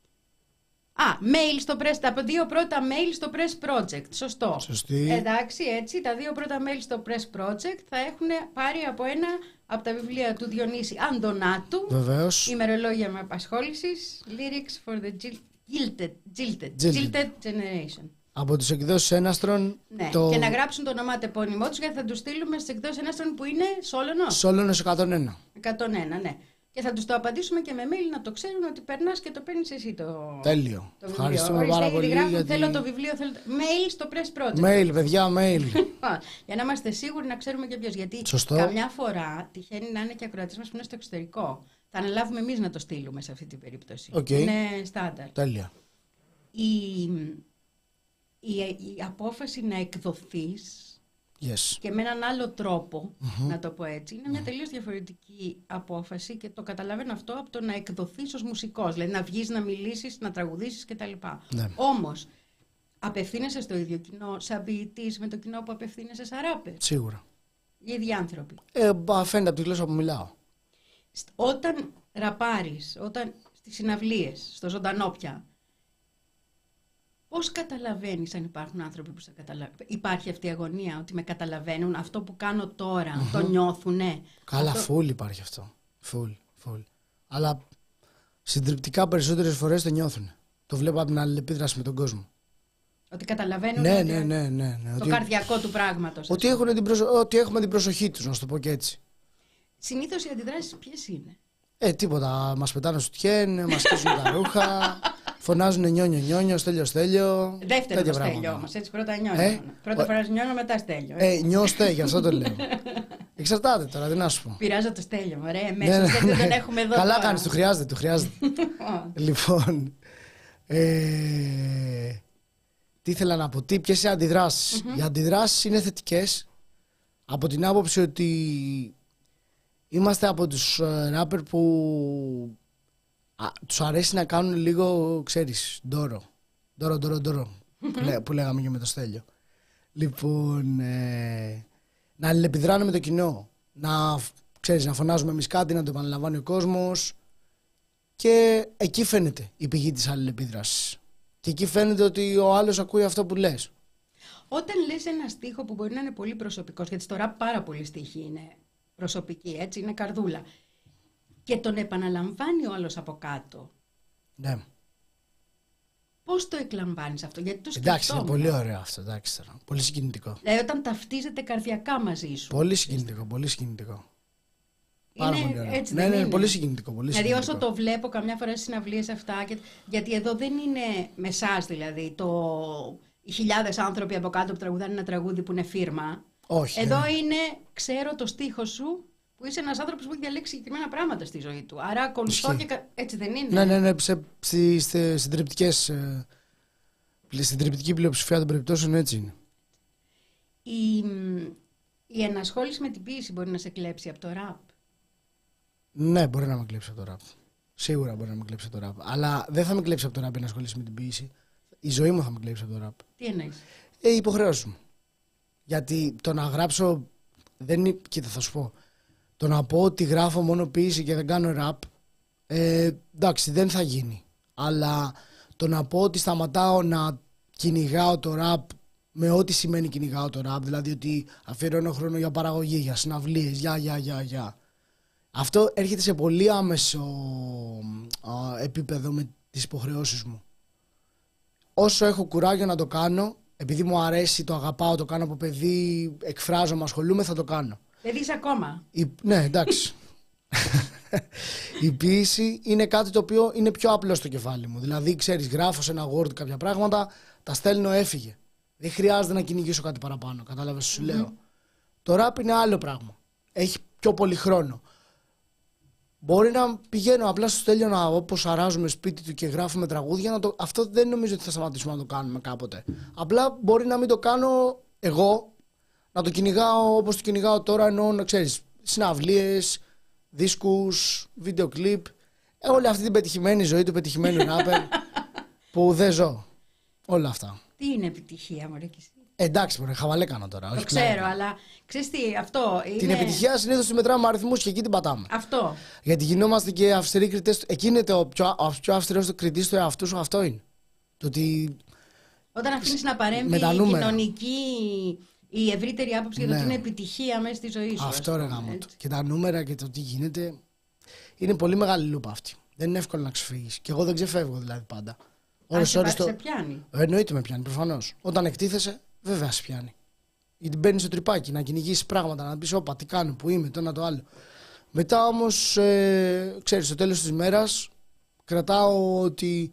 Α, mail στο press, τα δύο πρώτα mail στο Press Project. Σωστό. Σωστή. Εντάξει, έτσι, τα δύο πρώτα mail στο Press Project θα έχουν πάρει από ένα από τα βιβλία του Διονύση Αντωνάτου. Βεβαίως. Ημερολόγια με απασχόλησης. Lyrics for the gil- gilded, gilded, Gilded. gilded generation. Από τους εκδόσεις Έναστρον. Ναι. Το Και να γράψουν το ονοματεπώνυμό τους, γιατί θα τους στείλουμε στις εκδόσεις Έναστρον που είναι Σόλωνος. Σόλωνος εκατόν ένα. εκατόν ένα, ναι. Και θα τους το απαντήσουμε και με mail να το ξέρουν ότι περνάς και το παίρνεις εσύ το, Τέλειο. το βιβλίο. Ευχαριστούμε Ορίστε, πάρα ήδη πολύ. γράφουν, Γιατί... θέλω το βιβλίο, θέλω το... Mail στο Press Project. Mail, παιδιά, mail. Για να είμαστε σίγουροι να ξέρουμε και ποιος. Γιατί Σωστό. καμιά φορά τυχαίνει να είναι και ακροατής μας που είναι στο εξωτερικό. Θα αναλάβουμε εμείς να το στείλουμε σε αυτή την περίπτωση. Οκ. Είναι στάνταρ. Τέλεια. Η, η, η απόφαση να εκδοθείς Yes. και με έναν άλλο τρόπο, Mm-hmm. να το πω έτσι, είναι μια τελείως διαφορετική απόφαση και το καταλαβαίνω αυτό από το να εκδοθείς ως μουσικός, δηλαδή να βγεις, να μιλήσεις, να τραγουδήσεις κτλ. Ναι. Όμως, απευθύνεσαι στο ίδιο κοινό, σαν ποιητής με το κοινό που απευθύνεσαι σαν ράπερ. Σίγουρα. Οι ίδιοι άνθρωποι. Ε, μπα, φαίνεται από τη γλώσσα που μιλάω. Στ- Όταν ραπάρεις, όταν στις συναυλίες, στο ζωντανό πια, πώς καταλαβαίνεις αν υπάρχουν άνθρωποι που σε καταλαβαίνουν? Υπάρχει αυτή η αγωνία ότι με καταλαβαίνουν, αυτό που κάνω τώρα, Mm-hmm. το νιώθουνε. Καλά, Αυτό- φουλ υπάρχει αυτό. Φουλ, φουλ. Αλλά συντριπτικά περισσότερες φορές το νιώθουν. Το βλέπω από την αλληλεπίδραση με τον κόσμο. Ότι καταλαβαίνουν Ναι, ότι- ναι, ναι, ναι, ναι. το Ότι, καρδιακό του πράγματος. ότι, έχουν την προσο... ότι έχουμε την προσοχή τους, να σου το πω και έτσι. Συνήθως οι αντιδράσεις ποιες είναι? Ε, τίποτα. Μας πετάνε σουτιέν, μας σκίζουν τα ρούχα, φωνάζουν νιόνιο νιόνιο, στέλιο στέλιο. Δεύτερο τέτοια το πράγματα. στέλιο όμως, έτσι πρώτα νιώνω. Ε, Πρώτα ο- φοράς νιώνω, μετά στέλιο. Ε. Ε, νιώστε, γι' αυτό το λέω. Εξαρτάται τώρα, τι να σου πω. Πειράζω το στέλιο, ωραία, Ναι, μέσα ναι, στέλιο ναι. δεν έχουμε εδώ. Καλά τώρα. κάνεις, του χρειάζεται, του χρειάζεται. Λοιπόν, ε, τι ήθελα να πω, τι, ποιες είναι οι αντιδράσεις. Οι αντιδράσεις είναι θετικές από την άποψη ότι είμαστε από τους ε, ράπερ που α, τους αρέσει να κάνουν λίγο, ξέρεις, ντόρο. Ντόρο, ντόρο, ντόρο, που, λέ, που λέγαμε και με το Στέλιο. Λοιπόν, ε, να αλληλεπιδράνε με το κοινό, να, ξέρεις, να φωνάζουμε εμείς κάτι, να το επαναλαμβάνει ο κόσμος. Και εκεί φαίνεται η πηγή της αλληλεπίδρασης. Και εκεί φαίνεται ότι ο άλλος ακούει αυτό που λες. Όταν λες ένα στίχο που μπορεί να είναι πολύ προσωπικός, γιατί στο ραπ πάρα πολλοί στίχοι είναι προσωπικοί, έτσι, είναι καρδούλα, και τον επαναλαμβάνει ο άλλος από κάτω, Ναι. πώς το εκλαμβάνεις αυτό? Γιατί το Εντάξει, είναι σκεφτόμουν. πολύ ωραίο αυτό. Εντάξει, τώρα. Πολύ συγκινητικό. Δηλαδή όταν ταυτίζεται καρδιακά μαζί σου. Πολύ συγκινητικό, πολύ συγκινητικό. Πάρα Είναι- πολύ ωραίο. έτσι Ναι, δεν ναι, είναι? πολύ συγκινητικό. Πολύ Δηλαδή συγκινητικό. όσο το βλέπω καμιά φορά στις συναυλίες αυτά, και, γιατί εδώ δεν είναι με εσάς δηλαδή, το, οι χιλιάδες άνθρωποι από κάτω που τραγουδάνε ένα τραγούδι που είναι φίρμα. Όχι. Εδώ ναι. είναι, ξέρω το στίχο σου, που είσαι ένας άνθρωπος που έχει διαλέξει συγκεκριμένα πράγματα στη ζωή του. Άρα ακολουθώ Ισχύει. και. κα- Έτσι δεν είναι? Ναι, ναι, ναι. Σε, στη, στη, συντριπτικές, ε, στην τριπτική πλειοψηφία των περιπτώσεων έτσι είναι. Η, η ενασχόληση με την ποίηση μπορεί να σε κλέψει από το ραπ. Ναι, μπορεί να με κλέψει από το ραπ. Σίγουρα μπορεί να με κλέψει από το ραπ. Αλλά δεν θα με κλέψει από το ραπ να ασχολήσει με την ποίηση. Η ζωή μου θα με κλέψει από το ραπ. Τι εννοείς? Ε, η υποχρέωση μου. Γιατί το να γράψω. Δεν είναι... Κοίτα, θα σου πω. Το να πω ότι γράφω μόνο ποίηση και δεν κάνω ραπ. Ε, εντάξει, δεν θα γίνει. Αλλά το να πω ότι σταματάω να κυνηγάω το ραπ με ό,τι σημαίνει κυνηγάω το ραπ, δηλαδή ότι αφιερώνω χρόνο για παραγωγή, για συναυλίες, για, για, για, για. Αυτό έρχεται σε πολύ άμεσο α, επίπεδο με τις υποχρεώσεις μου. Όσο έχω κουράγιο να το κάνω, επειδή μου αρέσει, το αγαπάω, το κάνω από παιδί, εκφράζομαι, ασχολούμαι, θα το κάνω. Παιδί είσαι ακόμα. Η, ναι, εντάξει. Η ποίηση είναι κάτι το οποίο είναι πιο απλό στο κεφάλι μου. Δηλαδή, ξέρεις, γράφω σε ένα Word κάποια πράγματα, τα στέλνω, έφυγε. Δεν χρειάζεται να κυνηγήσω κάτι παραπάνω. Κατάλαβες, σου λέω. Mm-hmm. Το rap είναι άλλο πράγμα. Έχει πιο πολύ χρόνο. Μπορεί να πηγαίνω απλά στο Στέλιο όπως αράζουμε σπίτι του και γράφουμε τραγούδια. Να το... Αυτό δεν νομίζω ότι θα σταματήσουμε να το κάνουμε κάποτε. Απλά μπορεί να μην το κάνω εγώ, να το κυνηγάω όπως το κυνηγάω τώρα, ενώ να ξέρεις, συναυλίες, δίσκους, βίντεο κλιπ. Όλη αυτή την πετυχημένη ζωή του πετυχημένου ράπερ που δεν ζω. Όλα αυτά. Τι είναι επιτυχία, μωρέ, και εσύ? Εντάξει, μωρέ, χαβαλέ κάνω τώρα. Το όχι ξέρω, πλάκα. αλλά ξέρεις τι, αυτό είναι... Την επιτυχία συνήθως τη μετράμε αριθμούς και εκεί την πατάμε. Αυτό. Γιατί γινόμαστε και αυστηροί κριτές. Εκεί είναι το πιο, ο πιο αυστηρός κριτής στο εαυτού σου, αυτό είναι. Το ότι... Όταν αφήνεις να παρέμβει η κοινωνική, η ευρύτερη άποψη για το ναι. τι είναι επιτυχία μέσα στη ζωή σου. Αυτό ρε γάμο. Και τα νούμερα και το τι γίνεται. Είναι πολύ μεγάλη λούπα αυτή. Δεν είναι εύκολο να ξεφύγεις. Και εγώ δεν ξεφεύγω δηλαδή πάντα. Αν σε, το... σε πιάνει. Εννοείται με πιάνει, προφανώς. Όταν εκτίθεσαι, βέβαια σε πιάνει. Γιατί μπαίνεις στο τρυπάκι να κυνηγήσεις πράγματα, να πεις όπα, τι κάνω, που είμαι, το ένα το άλλο. Μετά όμως, ε, ξέρεις, στο τέλος της μέρας κρατάω ότι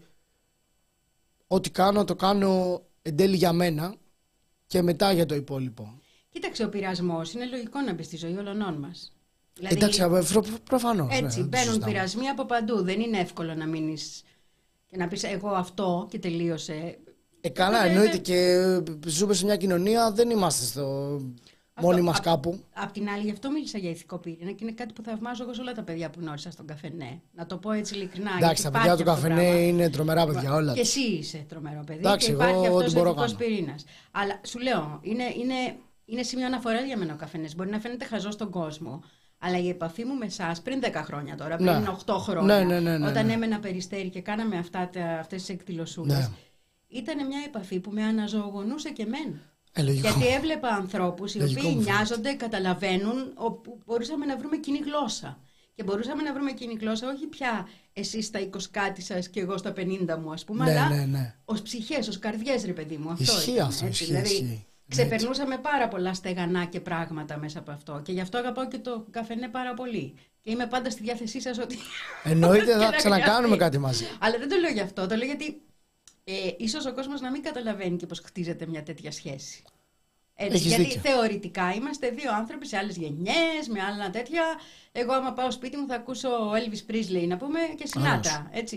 ό,τι κάνω, το κάνω εν τέλει για μένα και μετά για το υπόλοιπο. Κοίταξε, ο πειρασμός είναι λογικό να μπει στη ζωή όλων μας. Δηλαδή, εντάξει, προ, προφανώς. Έτσι, ναι, μπαίνουν πειρασμοί από παντού. Δεν είναι εύκολο να μείνεις και να πεις εγώ αυτό και τελείωσε. Ε, καλά, εννοείται και ζούμε σε μια κοινωνία, δεν είμαστε στο αυτό, μόνοι μας κάπου. Απ' την άλλη, γι' αυτό μίλησα για ηθικό πυρήνα και είναι κάτι που θαυμάζω εγώ σε όλα τα παιδιά που γνώρισα στον καφενέ. Να το πω έτσι ειλικρινά. Εντάξει, τα παιδιά του καφενέ είναι τρομερά παιδιά όλα. Και εσύ είσαι τρομερό παιδί. Εντάξει, και υπάρχει εγώ, αυτός ο ηθικός κάνω. πυρήνας. Αλλά σου λέω, είναι, είναι, είναι σημείο αναφορά για μένα ο καφενές. Μπορεί να φαίνεται χαζό στον κόσμο. Αλλά η επαφή μου με εσάς πριν δέκα χρόνια τώρα, πριν ναι. οκτώ χρόνια, ναι, ναι, ναι, ναι, όταν ναι. έμενα Περιστέρι και κάναμε αυτά, αυτές τις εκδηλωσούλες, ναι. ήταν μια επαφή που με αναζωογονούσε και εμένα. Ε, γιατί έβλεπα ανθρώπους οι λογικό οποίοι νοιάζονται, καταλαβαίνουν, όπου μπορούσαμε να βρούμε κοινή γλώσσα. Και μπορούσαμε να βρούμε κοινή γλώσσα, όχι πια εσείς στα είκοσι κάτι σας και εγώ στα πενήντα μου, ας πούμε, ναι, αλλά ναι, ναι. ως ψυχές, ως καρδιές, ρε παιδί μου. Αυτό ισχύει ήταν, αυτό, έτσι, ισχύει, δηλαδή, ισχύει. ξεπερνούσαμε πάρα πολλά στεγανά και πράγματα μέσα από αυτό. Και γι' αυτό αγαπάω και το καφενέ πάρα πολύ. Και είμαι πάντα στη διάθεσή σας ότι. Εννοείται θα ξανακάνουμε κάτι μαζί. Αλλά δεν το λέω γι' αυτό. Το λέω γιατί ε, ίσως ο κόσμος να μην καταλαβαίνει και πώς χτίζεται μια τέτοια σχέση. Έτσι, γιατί δίκιο. Θεωρητικά είμαστε δύο άνθρωποι σε άλλες γενιές, με άλλα τέτοια. Εγώ, άμα πάω σπίτι μου, θα ακούσω Elvis Presley να πούμε και Sinatra. Έτσι.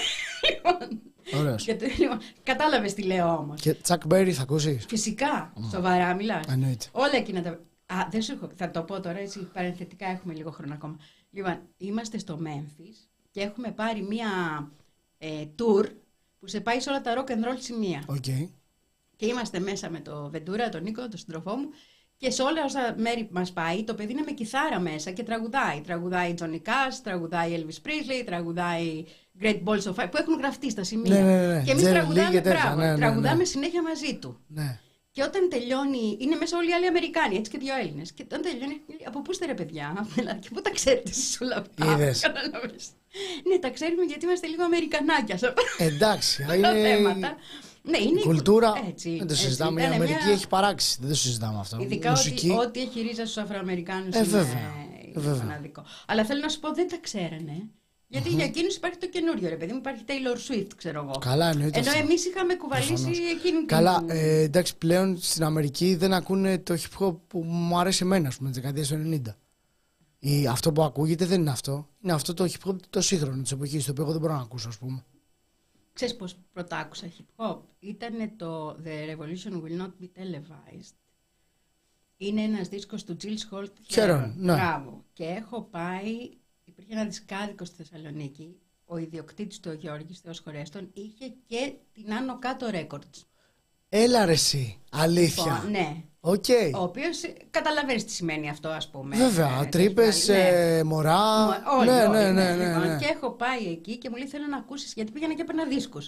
Ωραίος. Λοιπόν, κατάλαβες τι λέω όμως. Και Chuck Berry θα ακούσεις. Φυσικά. Mm. Σοβαρά μιλάς. Εννοείται. Όλα εκείνα τα. Α, δεν σου έχω. Θα το πω τώρα έτσι. Παρενθετικά έχουμε λίγο χρόνο ακόμα. Λοιπόν, είμαστε στο Memphis και έχουμε πάρει μία ε, tour που σε πάει σε όλα τα rock and roll σημεία. Okay. Και είμαστε μέσα με το Βεντούρα, τον Νίκο, τον σύντροφό μου. Και σε όλα όσα μέρη μας πάει, το παιδί είναι με κιθάρα μέσα και τραγουδάει. Τραγουδάει Johnny Cash, τραγουδάει Elvis Presley, τραγουδάει Great Balls of Fire, που έχουν γραφτεί στα σημεία. Ναι, ναι, ναι. Και εμείς τραγουδάμε, μπράβο, ναι, ναι, ναι. τραγουδάμε συνέχεια μαζί του. Ναι. Και όταν τελειώνει, είναι μέσα όλοι οι άλλοι Αμερικάνοι, έτσι και δύο Έλληνες. Και όταν τελειώνει, από πού είστε ρε παιδιά, και πού τα ξέρετε εσείς όλα αυτά. Είδες. Ναι, τα ξέρουμε γιατί είμαστε λίγο Αμερικανάκια. Εντάξει, είναι. Ναι, είναι η κουλτούρα. Έτσι, δεν το συζητάμε. έτσι, η Αμερική μια... έχει παράξει. Δεν το συζητάμε αυτό. Ειδικά ότι, ό,τι έχει ρίζα στους Αφροαμερικάνους ε, είναι, βέβαια, είναι βέβαια. φαναδικό. Αλλά θέλω να σου πω, δεν τα ξέρανε. Γιατί mm-hmm. για εκείνους υπάρχει το καινούριο, ρε παιδί μου. Υπάρχει Taylor Swift, ξέρω εγώ. Καλά, εννοείται. Ενώ εμείς είχαμε κουβαλήσει εκείνη. Καλά, ε, εντάξει, πλέον στην Αμερική δεν ακούνε το hip hop που μου αρέσει εμένα, ας πούμε, τις δεκαετίες του ενενήντα. Ή αυτό που ακούγεται δεν είναι αυτό. Είναι αυτό το hip hop το σύγχρονο της εποχής, το οποίο εγώ δεν μπορώ να ακούσω, ας πούμε. Ξέρεις πώς πρώτα άκουσα hip hop? Ήτανε το The Revolution Will Not Be Televised. Είναι ένας δίσκος του Jill Scott. Ξέρω, ναι. Μπράβο. Και έχω πάει, υπήρχε ένα δισκάδικο στη Θεσσαλονίκη, ο ιδιοκτήτης του, ο Γιώργης, Θεός χωρέστον, είχε και την Άνω Κάτω Records. Έλα ρε εσύ, αλήθεια. Λοιπόν, ναι. Okay. Ο οποίος καταλαβαίνεις τι σημαίνει αυτό, ας πούμε. Βέβαια, ε, τρύπες, ναι. ε, μωρά. Όλοι, ναι, όλοι, ναι, ναι, ναι, ναι, λοιπόν, ναι. Και έχω πάει εκεί και μου λέει θέλω να ακούσεις, γιατί πήγαινα και έπαιρνα δίσκους.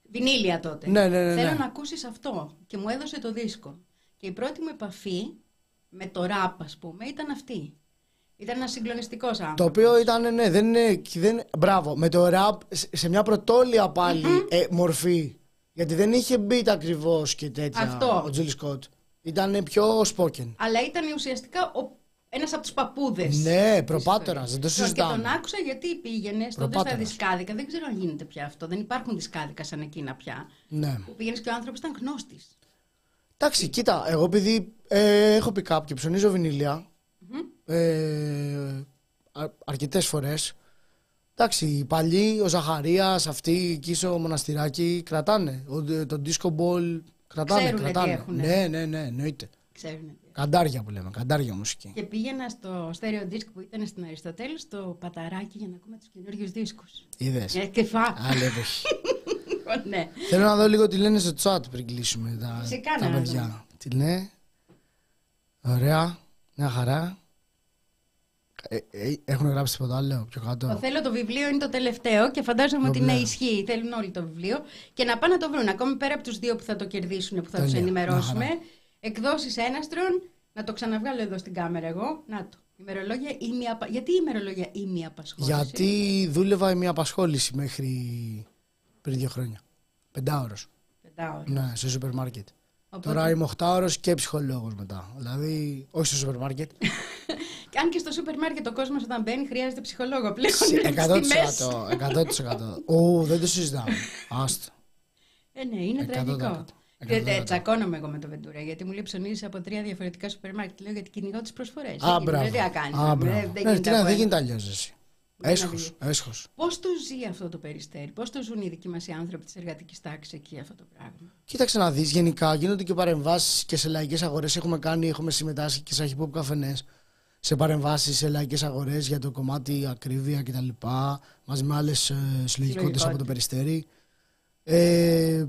Βινίλια τότε. Ναι, ναι, ναι, ναι. Θέλω να ακούσεις αυτό. Και μου έδωσε το δίσκο. Και η πρώτη μου επαφή με το ραπ, ας πούμε, ήταν αυτή. Ήταν ένας συγκλονιστικός άνθρωπος. Το οποίο ήταν, ναι, δεν είναι. Δεν, μπράβο, με το ραπ σε μια πρωτόλια πάλι mm-hmm. ε, μορφή. Γιατί δεν είχε beat ακριβώς και τέτοια. Αυτό. Ο Τζούλι Σκοτ. Ήταν πιο spoken. Αλλά ήταν ουσιαστικά ο, ένας από τους παππούδες. Ναι, προπάτορας, δεν το συζητάμε. Και τον άκουσα γιατί πήγαινε τότε στα δισκάδικα. Δεν ξέρω αν γίνεται πια αυτό. Δεν υπάρχουν δισκάδικα σαν εκείνα πια. Ναι. Που πήγαινες και ο άνθρωπος ήταν γνώστης. Εντάξει, κοίτα, εγώ επειδή ε, έχω pick-up και ψωνίζω βινίλια mm-hmm. ε, α, αρκετές φορές. Εντάξει, οι παλιοί, ο Ζαχαρίας, αυτοί εκεί στο μοναστηράκι κρατάνε. Ο, το disco ball κρατάνε. Ξέρουνε κρατάνε. τι έχουνε. Ναι, ναι, ναι, εννοείται. Ξέρουνε. Καντάρια που λέμε, καντάρια μουσική. Και πήγαινα στο στέρεο disc που ήταν στην Αριστοτέλη, στο παταράκι για να ακούμε τους καινούριους δίσκους. Είδες. Ε, και φα. Άλλη εποχή. Ναι. Θέλω να δω λίγο τι λένε στο chat πριν κλείσουμε τα, Φυσικά, τα ναι, παιδιά. ναι. Τι λένε. Ωραία. Μια χαρά. Ε, ε, έχουν γράψει τίποτα άλλο πιο κάτω. Το θέλω το βιβλίο είναι το τελευταίο και φαντάζομαι ότι είναι ισχύει. Θέλουν όλοι το βιβλίο και να πάνε να το βρουν. Ακόμη πέρα από τους δύο που θα το κερδίσουν, που θα τους ενημερώσουμε. Εκδόσεις Έναστρον. Να το ξαναβγάλω εδώ στην κάμερα εγώ. Να το. Ημερολόγια ή μια... Γιατί ημερολόγια ή μια απασχόληση. Γιατί δούλευα μια απασχόληση μέχρι πριν δύο χρόνια. Πεντάωρος. Πεντάωρος. Ναι, στο σούπερ μάρκετ. Οπότε... Τώρα είμαι οχτάωρος και ψυχολόγος μετά. Δηλαδή, όχι στο σούπερ μάρκετ. Αν και στο σούπερ μάρκετ ο κόσμος όταν μπαίνει χρειάζεται ψυχολόγο πλέον. εκατό τοις εκατό. εκατό τοις εκατό. Ω, δεν το συζητάμε. Άστο. Ε, ναι, είναι τραγικό. Και τσακώνομαι εγώ με το Βεντούρα, γιατί μου λέει ψωνίζεις από τρία διαφορετικά σούπερ μάρκετ. Λέω γιατί κυνηγάω τις προσφορές. Α, μπράβο. Δεν κάνει. Δεν γίνεται αλλιώς εσύ. Έσχος, έσχος. Πώς το ζει αυτό το περιστέρι, πώς το ζουν οι δικοί μας οι άνθρωποι της εργατικής τάξης εκεί αυτό το πράγμα. Κοίταξε να δεις, γενικά γίνονται και παρεμβάσεις και σε λαϊκές αγορές. Έχουμε κάνει, έχουμε συμμετάσχει και σε hip hop καφενές σε παρεμβάσεις σε λαϊκές αγορές για το κομμάτι ακρίβεια κτλ. Μαζί με άλλες ε, συλλογικότητες από το περιστέρι. Ε,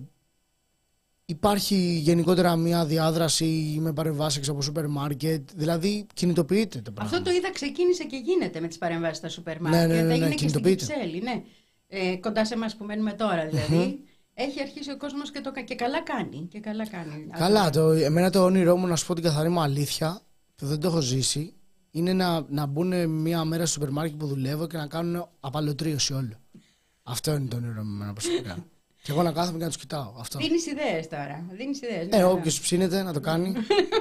Υπάρχει γενικότερα μια διάδραση με παρεμβάσεις έξω από σούπερ μάρκετ. Δηλαδή κινητοποιείται το πράγμα. Αυτό το είδα, ξεκίνησε και γίνεται με τις παρεμβάσεις στα σούπερ μάρκετ. Ναι, ναι, ναι, ναι, έγινε ναι, και στην Κυψέλη, ναι. Ε, κοντά σε εμάς που μένουμε τώρα δηλαδή. Mm-hmm. Έχει αρχίσει ο κόσμος και, το, και καλά κάνει. Και καλά κάνει. Καλά, το, εμένα το όνειρό μου, να σου πω την καθαρή μου αλήθεια, που δεν το έχω ζήσει, είναι να, να μπουν μια μέρα στο σούπερ μάρκετ που δουλεύω και να κάνουν απαλωτρίωση όλο. Αυτό είναι το όνειρό μου εμένα προσωπικά. Και εγώ να κάθομαι και να τους κοιτάω. Δίνεις ιδέες τώρα. Δίνεις ιδέες. Ε, ναι, όποιος ψήνεται να το κάνει.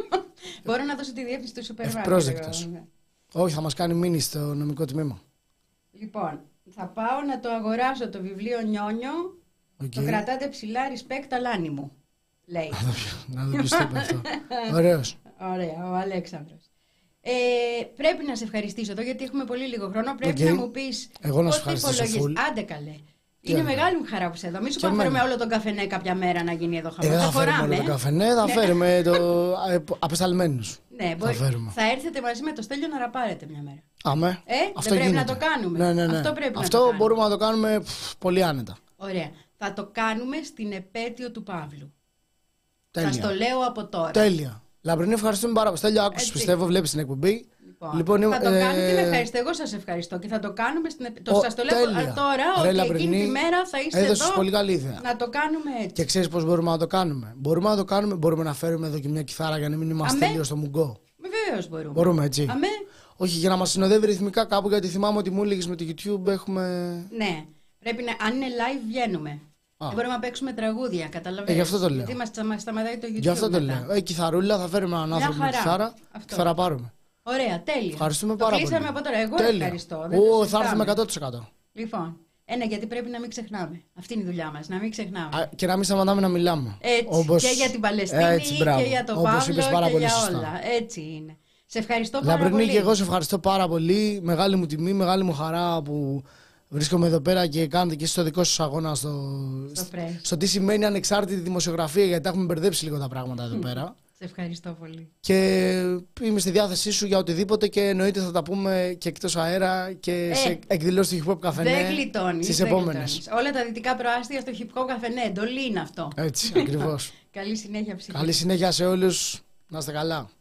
Μπορώ να δώσω τη διεύθυνση του σούπερ μάρκετ. Ευπρόσδεκτος. Ναι. Όχι, θα μας κάνει μήνυση στο νομικό τμήμα. Λοιπόν, θα πάω να το αγοράσω το βιβλίο Νιόνιο. Okay. Το κρατάτε ψηλά, respect, αλάνι μου. Λέει. Να το πιστεύω αυτό. Ωραίος. Ωραία, ο Αλέξανδρος. Ε, πρέπει να σε ευχαριστήσω εδώ γιατί έχουμε πολύ λίγο χρόνο. Πρέπει okay. να μου πεις. Εγώ να σε ευχαριστήσω. Άντε καλέ. Είναι μεγάλη μου χαρά που σε εδώ. Μην σου φέρουμε όλο τον καφενέ κάποια μέρα να γίνει εδώ χαμό. Ε, θα φέρουμε όλο τον καφενέ, θα φέρουμε το απεσταλμένους. Ναι, μπορεί. Θα, θα έρθετε μαζί με το Στέλιο να ραπάρετε μια μέρα. Αμέ. Ε, αυτό δεν πρέπει γίνεται. Να το κάνουμε. Ναι, ναι, ναι. Αυτό, πρέπει αυτό να το μπορούμε να το κάνουμε πφ, πολύ άνετα. Ωραία. Θα το κάνουμε στην επέτειο του Παύλου. Τέλεια. Θα το λέω από τώρα. Τέλεια. Λαμπρινή, ευχαριστούμε πάρα πολύ. Στέλιο, άκουσες, πιστεύω, βλέπεις την εκπομπή. Λοιπόν, λοιπόν, θα το κάνουμε. Τι με ευχαριστώ, εγώ σας ευχαριστώ και θα το κάνουμε στην επέτειο. Σας το λέω τέλεια. Τώρα ότι okay, εκείνη τη μέρα θα είστε έδωσες εδώ. Πολύ καλή ιδέα. Να το κάνουμε έτσι. Και ξέρεις πώς μπορούμε να το κάνουμε. Μπορούμε να το κάνουμε, μπορούμε να φέρουμε εδώ και μια κιθάρα για να μην είμαστε τέλειο στο μουγκό. Βεβαίως μπορούμε. Μπορούμε έτσι. Αμέ. Όχι, για να μας συνοδεύει ρυθμικά κάπου, γιατί θυμάμαι ότι μου έλεγες με το YouTube έχουμε. Ναι, πρέπει να. Αν είναι live βγαίνουμε. Δεν μπορούμε να παίξουμε τραγούδια, καταλαβαίνετε. Ε, γι' αυτό το λέω. Γιατί μας σταματάει το YouTube. Γι' αυτό το μετά. λέω. Ε, κιθαρούλα, θα φέρουμε έναν άνθρωπο με κιθάρα και θα ραπάρουμε. Ωραία, τέλεια. Ευχαριστούμε το πάρα πολύ. Κλείσαμε από τώρα. Εγώ τέλεια. Ευχαριστώ. Ω, θα έρθουμε εκατό τοις εκατό. Λοιπόν, ένα γιατί πρέπει να μην ξεχνάμε. Αυτή είναι η δουλειά μας, να μην ξεχνάμε. Α, και να μην σταματάμε να μιλάμε. Έτσι, όπως... και για την Παλαιστίνη έτσι, και για τον Παύλο και πάρα πολύ για σωστά. όλα. Έτσι είναι. Σε ευχαριστώ πάρα Λαμπρινή, πολύ. Και εγώ σε ευχαριστώ πάρα πολύ. Μεγάλη μου τιμή, μεγάλη μου χαρά που βρίσκομαι εδώ πέρα και κάνετε και στο δικό σας αγώνα στο, στο, στο τι σημαίνει ανεξάρτητη δημοσιογραφία, γιατί τα έχουμε μπερδέψει λίγο τα πράγματα εδώ πέρα. Σε ευχαριστώ πολύ. Και είμαι στη διάθεσή σου για οτιδήποτε και εννοείται θα τα πούμε και εκτός αέρα και ε, σε εκδηλώσεις του Hip Hop Καφενέ. Δεν γλιτώνεις. Στις επόμενες. Όλα τα δυτικά προάστια στο Hip Hop Καφενέ. Εντολή είναι αυτό. Έτσι, ακριβώς. Καλή συνέχεια ψυχή. Καλή συνέχεια σε όλους. Να είστε καλά.